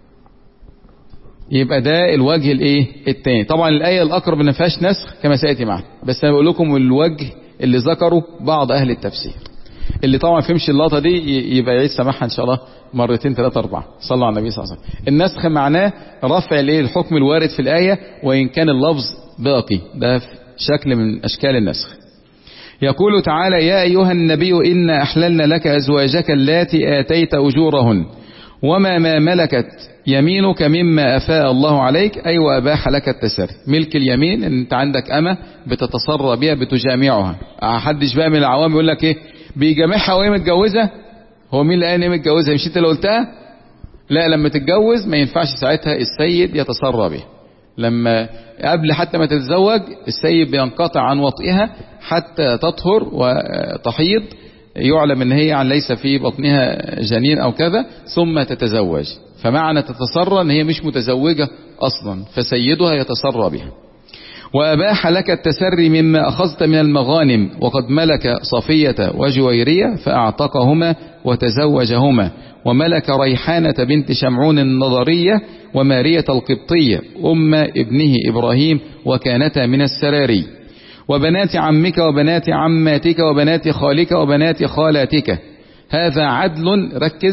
يبقى ده الوجه الايه الثاني. طبعا الآية الأقرب ما فيهاش نسخ كما سيأتي معنا، بس أنا بقول لكم الوجه اللي ذكره بعض أهل التفسير. اللي طبعا فهمش اللقطة دي يبقى يعيد سماعها إن شاء الله مرتين ثلاثة أربعة. صلى على النبي صلى الله عليه وسلم. النسخ معناه رفع الايه الحكم الوارد في الآية وإن كان اللفظ باقي، ده شكل من أشكال النسخ. يقول تعالى يا أيها النبي إن أحللنا لك أزواجك اللاتي آتيت أجورهن وما ما ملكت يمينك مما أفاء الله عليك، أي وأباح لك التسري. ملك اليمين ان انت عندك أمة بتتصرى بها بتجامعها. حدش بقى من العوام يقول لك ايه بيجامعها وهي متجوزة، هو مين اللي قال ان هي متجوزة؟ مش انت اللي قلتها؟ لا، لما تتجوز ما ينفعش ساعتها السيد يتصرى بها. لما قبل حتى ما تتزوج السيد بينقطع عن وطئها حتى تطهر وتحيض، يعلم ان هي عن ليس في بطنها جنين او كذا، ثم تتزوج. فمعنى تتصرى ان هي مش متزوجة اصلا، فسيدها يتصرى بها. واباح لك التسري مما اخذت من المغانم وقد ملك صفية وجويرية فاعتقهما وتزوجهما، وملك ريحانة بنت شمعون النضرية ومارية القبطية ام ابنه ابراهيم وكانتا من السراري، وبنات عمك وبنات عماتك وبنات خالك وبنات خالاتك. هذا عدل، ركز،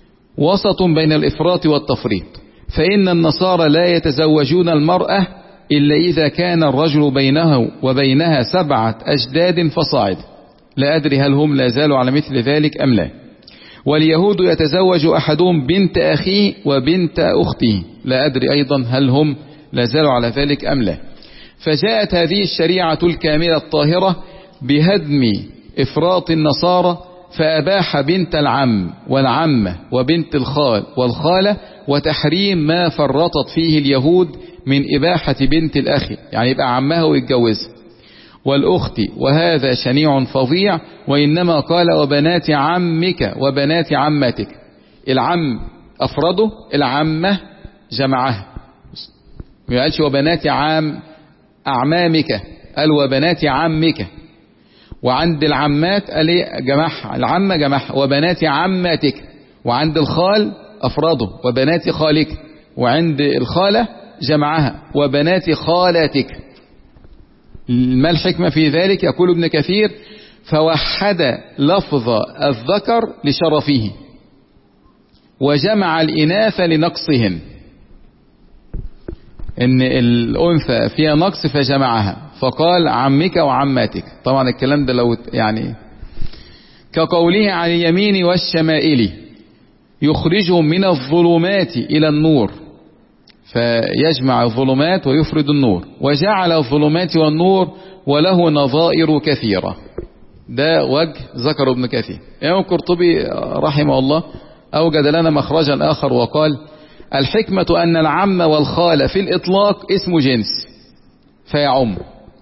وسط بين الإفراط والتفريط. فإن النصارى لا يتزوجون المرأة إلا إذا كان الرجل بينه وبينها سبعة أجداد فصاعد. لا أدري هل هم لا زالوا على مثل ذلك أم لا. واليهود يتزوج أحدهم بنت أخيه وبنت أخته، لا أدري أيضا هل هم لا زالوا على ذلك أم لا. فجاءت هذه الشريعة الكاملة الطاهرة بهدم إفراط النصارى، فأباح بنت العم والعمة وبنت الخال والخالة، وتحريم ما فرطت فيه اليهود من إباحة بنت الأخ، يعني يبقى عمها ويتجوزها، والأخت، وهذا شنيع فظيع. وإنما قال وبنات عمك وبنات عمتك. العم أفرده، العمة جمعها، ما قالش وبنات عام أعمامك، قال وبنات عمك. وعند العمات قال جمعها، العمة جمعها وبنات عماتك. وعند الخال أفرده وبنات خالك. وعند الخالة جمعها وبنات خالاتك. ما الحكمة في ذلك؟ يقول ابن كثير فوحد لفظ الذكر لشرفه وجمع الإناث لنقصهن، ان الأنثى فيها نقص فجمعها فقال عمك وعماتك. طبعا الكلام ده لو يعني كقوله عن اليمين والشمائل يخرجهم من الظلمات إلى النور، فيجمع الظلمات ويفرد النور. وجعل الظلمات والنور وله نظائر كثيرة. ده وجه ذكر ابن كثير. الإمام القرطبي رحمه الله أوجد لنا مخرجا آخر وقال الحكمة أن العم والخال في الإطلاق اسم جنس فيعم،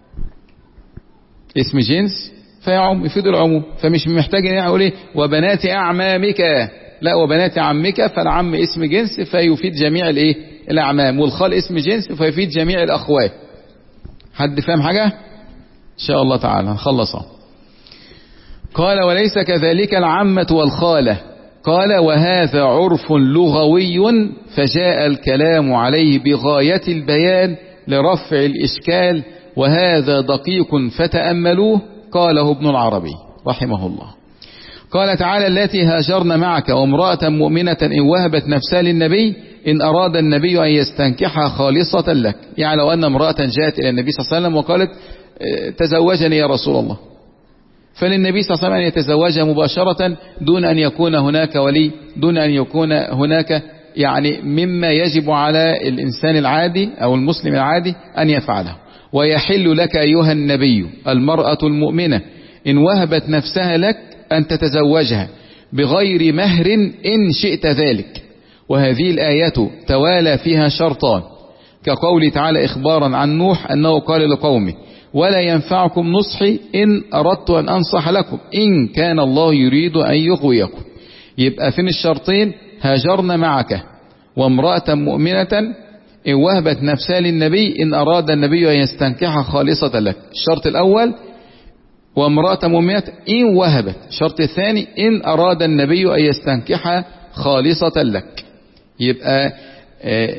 اسم جنس فيعم يفيد العموم، فمش محتاج ان اقول ايه وبنات اعمامك، لا، وبنات عمك، فالعم اسم جنس فيفيد جميع الايه الاعمام، والخال اسم جنس فيفيد جميع الاخوات. حد فاهم حاجة؟ ان شاء الله تعالى نخلصها. قال وليس كذلك العمة والخالة. قال وهذا عرف لغوي فجاء الكلام عليه بغاية البيان لرفع الإشكال، وهذا دقيق فتأملوه. قاله ابن العربي رحمه الله. قال تعالى التي هاجرن معك وامرأة مؤمنة إن وهبت نفسها للنبي إن أراد النبي أن يستنكحها خالصة لك. يعني لو أن امرأة جاءت إلى النبي صلى الله عليه وسلم وقالت تزوجني يا رسول الله، فللنبي صلى الله عليه وسلم أن يتزوجها مباشرة دون أن يكون هناك ولي، دون أن يكون هناك يعني مما يجب على الإنسان العادي أو المسلم العادي أن يفعله. ويحل لك أيها النبي المرأة المؤمنة إن وهبت نفسها لك أن تتزوجها بغير مهر إن شئت ذلك. وهذه الآية توالى فيها شرطان، كقول تعالى إخبارا عن نوح أنه قال لقومه ولا ينفعكم نصحي إن أردت أن أنصح لكم إن كان الله يريد أن يغويكم. يبقى فين الشرطين؟ هاجرنا معك وامرأة مؤمنة إن وهبت نفسها للنبي إن أراد النبي أن يستنكحها خالصة لك. الشرط الأول وامرأة مؤمنة إن وهبت. الشرط الثاني إن أراد النبي أن يستنكحها خالصة لك. يبقى آه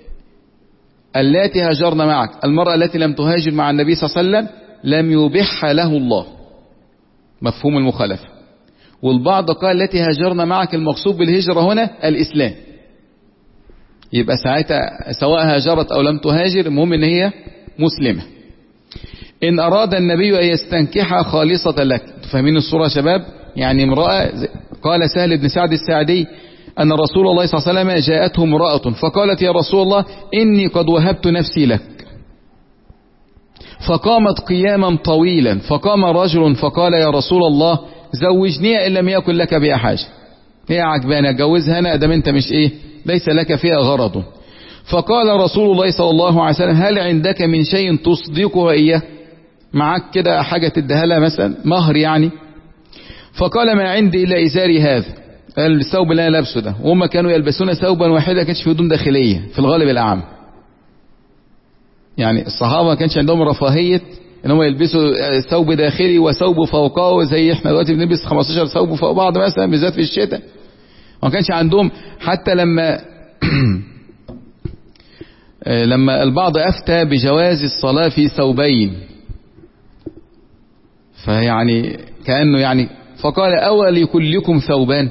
التي هاجرن معك، المرأة التي لم تهاجر مع النبي صلى الله عليه وسلم لم يبحها له الله، مفهوم المخالفة. والبعض قال التي هاجرن معك المقصود بالهجرة هنا الإسلام، يبقى ساعتها سواء هاجرت أو لم تهاجر المهم إن هي مسلمة. إن أراد النبي أن يستنكحها خالصة لك. فاهمين الصورة يا شباب؟ يعني امرأة، قال سهل بن سعد الساعدي أن رسول الله صلى الله عليه وسلم جاءته امرأة فقالت يا رسول الله إني قد وهبت نفسي لك، فقامت قياما طويلا، فقام رجل فقال يا رسول الله زوجني إن لم يكن لك بها حاجة، هي عجبانة أجوزها أنا أدام أنت مش إيه ليس لك فيها غرض. فقال رسول الله صلى الله عليه وسلم هل عندك من شيء تصدقها إياه؟ معك كده حاجة تديها لها مثلا مهر يعني؟ فقال ما عندي إلا إزاري هذا، الثوب اللي انا لابسه ده، وهم كانوا يلبسون ثوبا واحدا كانش في هدوم داخليه في الغالب الاعم. يعني الصحابه ما كانش عندهم رفاهيه ان هم يلبسوا ثوب داخلي وثوب فوقه زي احنا دلوقتي بنلبس خمستاشر ثوب فوق بعض مثلا بالذات في الشتاء. ما كانش عندهم حتى لما لما البعض افتى بجواز الصلاه في ثوبين، فيعني كانه يعني فقال اولي كلكم ثوبان،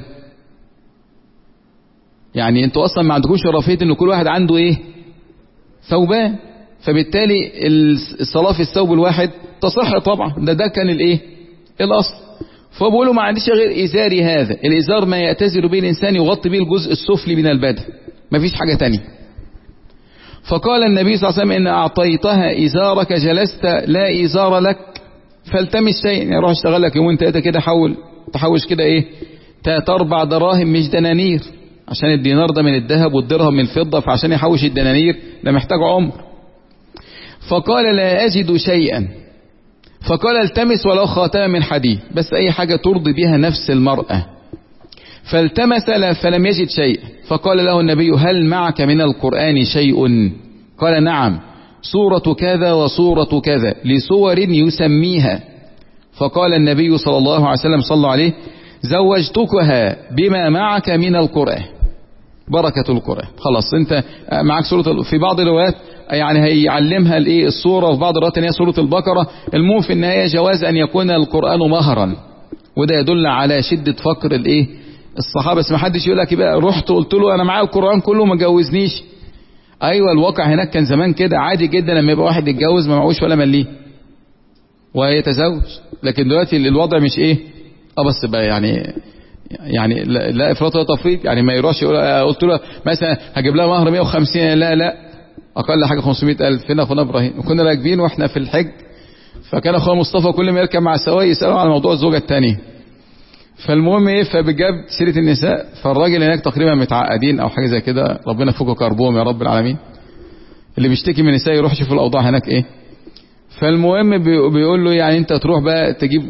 يعني انتوا اصلا ما عندكوش رفاهيه ان كل واحد عنده ايه ثوبان، فبالتالي الصلاه في الثوب الواحد تصح طبعا، ده ده كان الايه الاصل. فبقولوا ما عنديش غير ازاري هذا، الازار ما يأتزر به الانسان يغطي به الجزء السفلي من البدن، ما فيش حاجه تانية. فقال النبي صلى الله عليه وسلم ان اعطيتها ازارك جلست لا ازار لك فالتمس شيء، يعني روح اشتغل لك يومين ثلاثه كده، حاول تحوش كده ايه تلات اربع دراهم مش دنانير، عشان الدينار ده من الذهب والدرهم من الفضة، فعشان يحوش الدنانير ده محتاج عمر. فقال لا أجد شيئا، فقال التمس ولو خاتما من حديد، بس أي حاجة ترضي بها نفس المرأة. فالتمس فلم يجد شيء، فقال له النبي هل معك من القرآن شيء؟ قال نعم سورة كذا وسورة كذا لسور يسميها. فقال النبي صلى الله عليه وسلم صلى عليه زوجتكها بما معك من القرآن، بركة القرآن. خلاص انت معك سورة، في بعض الروايات يعني هيعلمها الايه السورة، وفي بعض الروايات ان هي سورة البقرة. المهم في النهاية جواز ان يكون القرآن مهرا، وده يدل على شدة فقر الايه الصحابة. بس ما حدش يقول لك بقى رحت قلت له انا معايا القرآن كله ما جوزنيش. ايوه الواقع هناك كان زمان كده عادي جدا، لما يبقى واحد يتجوز ما معهوش ولا مليه ويتزوج، لكن دلوقتي الوضع مش ايه اه بس بقى يعني يعني لا, لا افراط ولا تفريط، يعني ما يروحش يقول قلت له مثلا هجيب لها مهر مية وخمسين، لا لا اقل حاجه خمسمائة ألف. فين اخونا ابراهيم؟ وكنا راكبين واحنا في الحج، فكان اخويا مصطفى كل ما يركب مع السواق يساله على موضوع الزوجه الثانيه. فالمهم ايه فبجاب سيره النساء، فالراجل هناك تقريبا متعقدين او حاجه زي كده، ربنا يفك كربهم يا رب العالمين. اللي بيشتكي من النساء يروح يشوف الاوضاع هناك ايه. فالمهم بيقول له يعني انت تروح بقى تجيب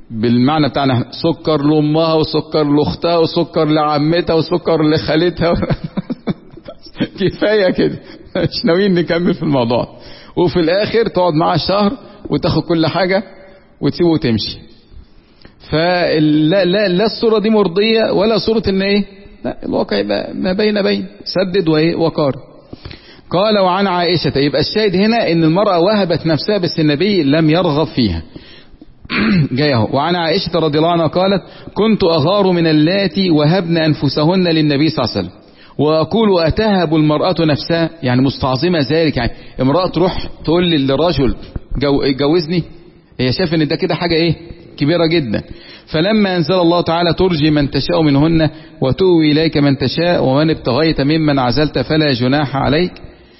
بالمعنى بتاعنا سكر لأمها وسكر لأختها وسكر لعمتها وسكر لخالتها كفاية كده، مش ناويين نكمل في الموضوع، وفي الآخر تقعد معاه شهر وتاخد كل حاجة وتسيبه وتمشي. فلا لا لا الصورة دي مرضية ولا صورة ان ايه، لا الواقع يبقى ما بين بين سدد وايه وقار. قال وعن عائشة، يبقى الشاهد هنا ان المرأة وهبت نفسها بس النبي لم يرغب فيها. جاي اهو. وعن عائشة رضي الله عنها قالت كنت أغار من اللاتي وهبن أنفسهن للنبي صلى الله عليه وسلم وأقول أتهب المرأة نفسها، يعني مستعظمة ذلك، يعني امرأة تروح تقول للرجل جو جوزني، هي شايفة ان ده كده حاجة ايه كبيرة جدا. فلما أنزل الله تعالى ترجي من تشاء منهن وتؤوي إليك من تشاء ومن ابتغيت ممن عزلت فلا جناح عليك،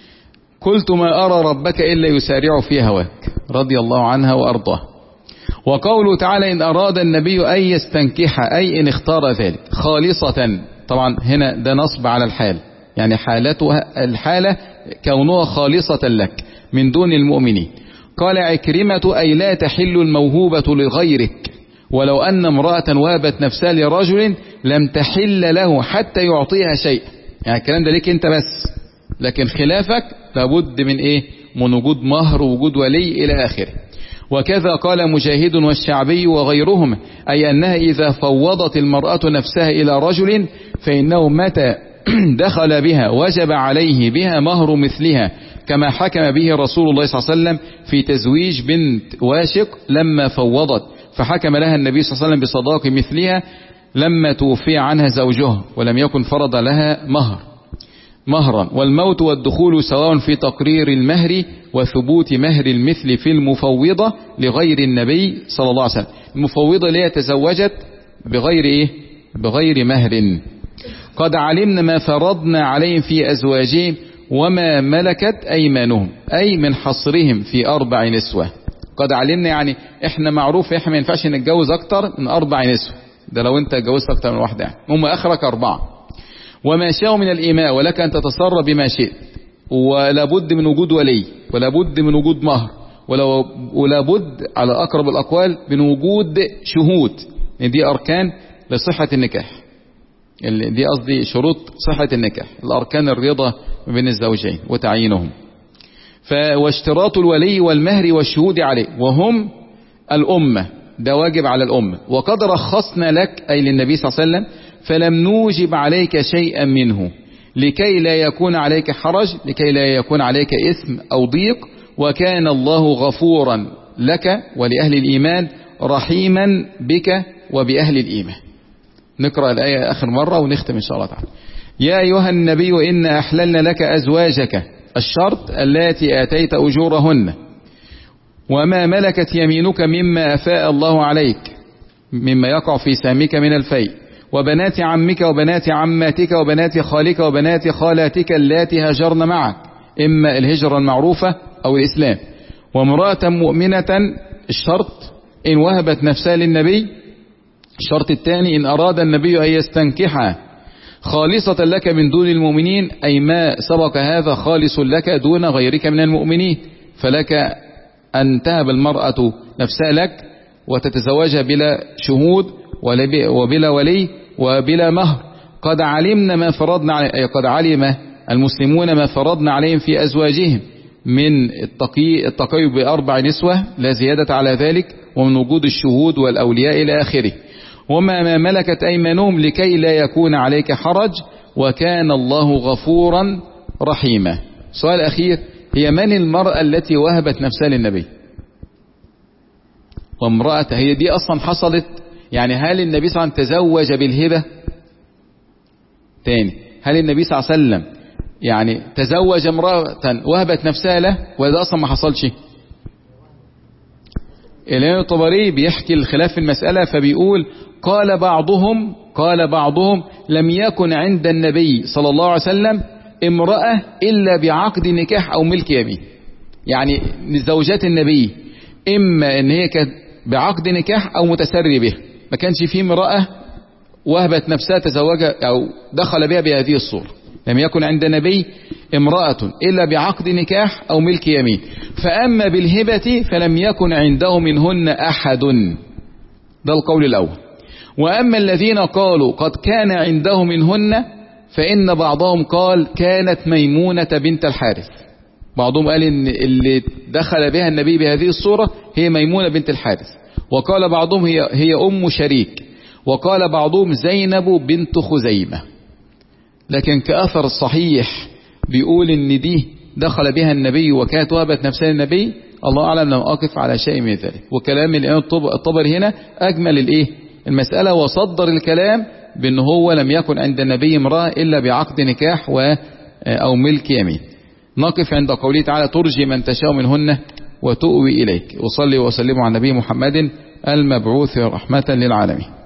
قلت ما أرى ربك إلا يسارع في هواك، رضي الله عنها وأرضاه. وقوله تعالى إن أراد النبي أن يستنكح، أي إن اختار ذلك خالصة، طبعا هنا ده نصب على الحال، يعني حالتها الحالة كونها خالصة لك من دون المؤمنين. قال عكرمة أي لا تحل الموهوبة لغيرك، ولو أن امرأة وهبت نفسها لرجل لم تحل له حتى يعطيها شيء، يعني الكلام ده ليك انت بس، لكن خلافك لابد من ايه، من وجود مهر ووجود ولي الى اخره. وكذا قال مجاهد والشعبي وغيرهم، أي أنها إذا فوضت المرأة نفسها إلى رجل فإنه متى دخل بها وجب عليه بها مهر مثلها، كما حكم به رسول الله صلى الله عليه وسلم في تزويج بنت واشق لما فوضت، فحكم لها النبي صلى الله عليه وسلم بصداق مثلها لما توفي عنها زوجها ولم يكن فرض لها مهر مهرا. والموت والدخول سواء في تقرير المهر وثبوت مهر المثل في المفوضة لغير النبي صلى الله عليه وسلم. المفوضة اللي هي تزوجت بغير ايه، بغير مهر. قد علمنا ما فرضنا عليهم في أزواجهم وما ملكت أيمانهم، أي من حصرهم في أربع نسوة. قد علمنا يعني احنا معروف احنا ما ينفعش نتجوز اكتر من أربع نسوة، ده لو انت اتجوزت اكتر من واحدة يعني. هم اخرك أربعة. وما شاءوا من الإماء ولك أن تتصرف بما شئت، ولا بد من وجود ولي، ولا بد من وجود مهر، ولا بد على أقرب الأقوال من وجود شهود. دي أركان لصحة النكاح، دي قصدي شروط صحة النكاح، الأركان الرضا بين الزوجين وتعيينهم. واشتراط الولي والمهر والشهود عليه وهم الأمة، ده واجب على الأمة. وقد رخصنا لك أي للنبي صلى الله عليه وسلم فلم نوجب عليك شيئا منه لكي لا يكون عليك حرج، لكي لا يكون عليك إثم أو ضيق، وكان الله غفورا لك ولأهل الإيمان رحيما بك وبأهل الإيمان. نقرأ الآية آخر مرة ونختم إن شاء الله تعالى. يا أيها النبي إنا أحللنا لك أزواجك، الشرط التي آتيت أجورهن، وما ملكت يمينك مما أفاء الله عليك مما يقع في سامك من الفيء، وبنات عمك وبنات عماتك وبنات خالك وبنات خالاتك اللاتي هاجرن معك، إما الهجرة المعروفة أو الإسلام، وامرأة مؤمنة، الشرط إن وهبت نفسها للنبي. الشرط الثاني إن أراد النبي أن يستنكحها خالصة لك من دون المؤمنين، أي ما سبق هذا خالص لك دون غيرك من المؤمنين، فلك أن تهب المرأة نفسها لك وتتزوجها بلا شهود وبلا ولي وبلا مهر. قد علمنا ما فرضنا علي، أي قد علم المسلمون ما فرضنا عليهم في أزواجهم من التقي التقي بأربع نسوة لا زيادة على ذلك، ومن وجود الشهود والأولياء إلى آخره. وما ما ملكت أيمانهم لكي لا يكون عليك حرج، وكان الله غفورا رحيما. سؤال أخير، هي من المرأة التي وهبت نفسها للنبي؟ وامرأة، هي دي أصلا حصلت يعني؟ هل النبي صلى الله عليه وسلم تزوج بالهبة؟ تاني، هل النبي صلى الله عليه وسلم يعني تزوج امرأة وهبت نفسها له، وده أصلا ما حصلش؟ الإمام الطبري بيحكي الخلاف في المسألة فبيقول قال بعضهم قال بعضهم لم يكن عند النبي صلى الله عليه وسلم امرأة إلا بعقد نكاح أو ملك يمين. يعني زوجات النبي إما إن هي كانت بعقد نكاح أو متسري به، ما كانش فيه امرأة وهبت نفسها تزوجها أو دخل بها بهذه الصورة. لم يكن عند النبي امرأة إلا بعقد نكاح أو ملك يمين. فأما بالهبة فلم يكن عنده منهن أحد، ده القول الأول. وأما الذين قالوا قد كان عنده منهن فإن بعضهم قال كانت ميمونة بنت الحارث. بعضهم قال إن اللي دخل بها النبي بهذه الصورة هي ميمونة بنت الحارث، وقال بعضهم هي, هي أم شريك، وقال بعضهم زينب بنت خزيمة. لكن كأثر الصحيح بيقول إن دي دخل بها النبي وكانت وهبت نفسها النبي، الله أعلم، لم أقف على شيء من ذلك. وكلام الإمام الطبري هنا أجمل الإيه المسألة، وصدر الكلام بأنه هو لم يكن عند النبي امرأة إلا بعقد نكاح و أو ملك يمين. نقف عند قوله تعالى ترجي من تشاء منهن وتؤوي إليك. وصلي وسلم على النبي محمد المبعوث رحمة للعالمين.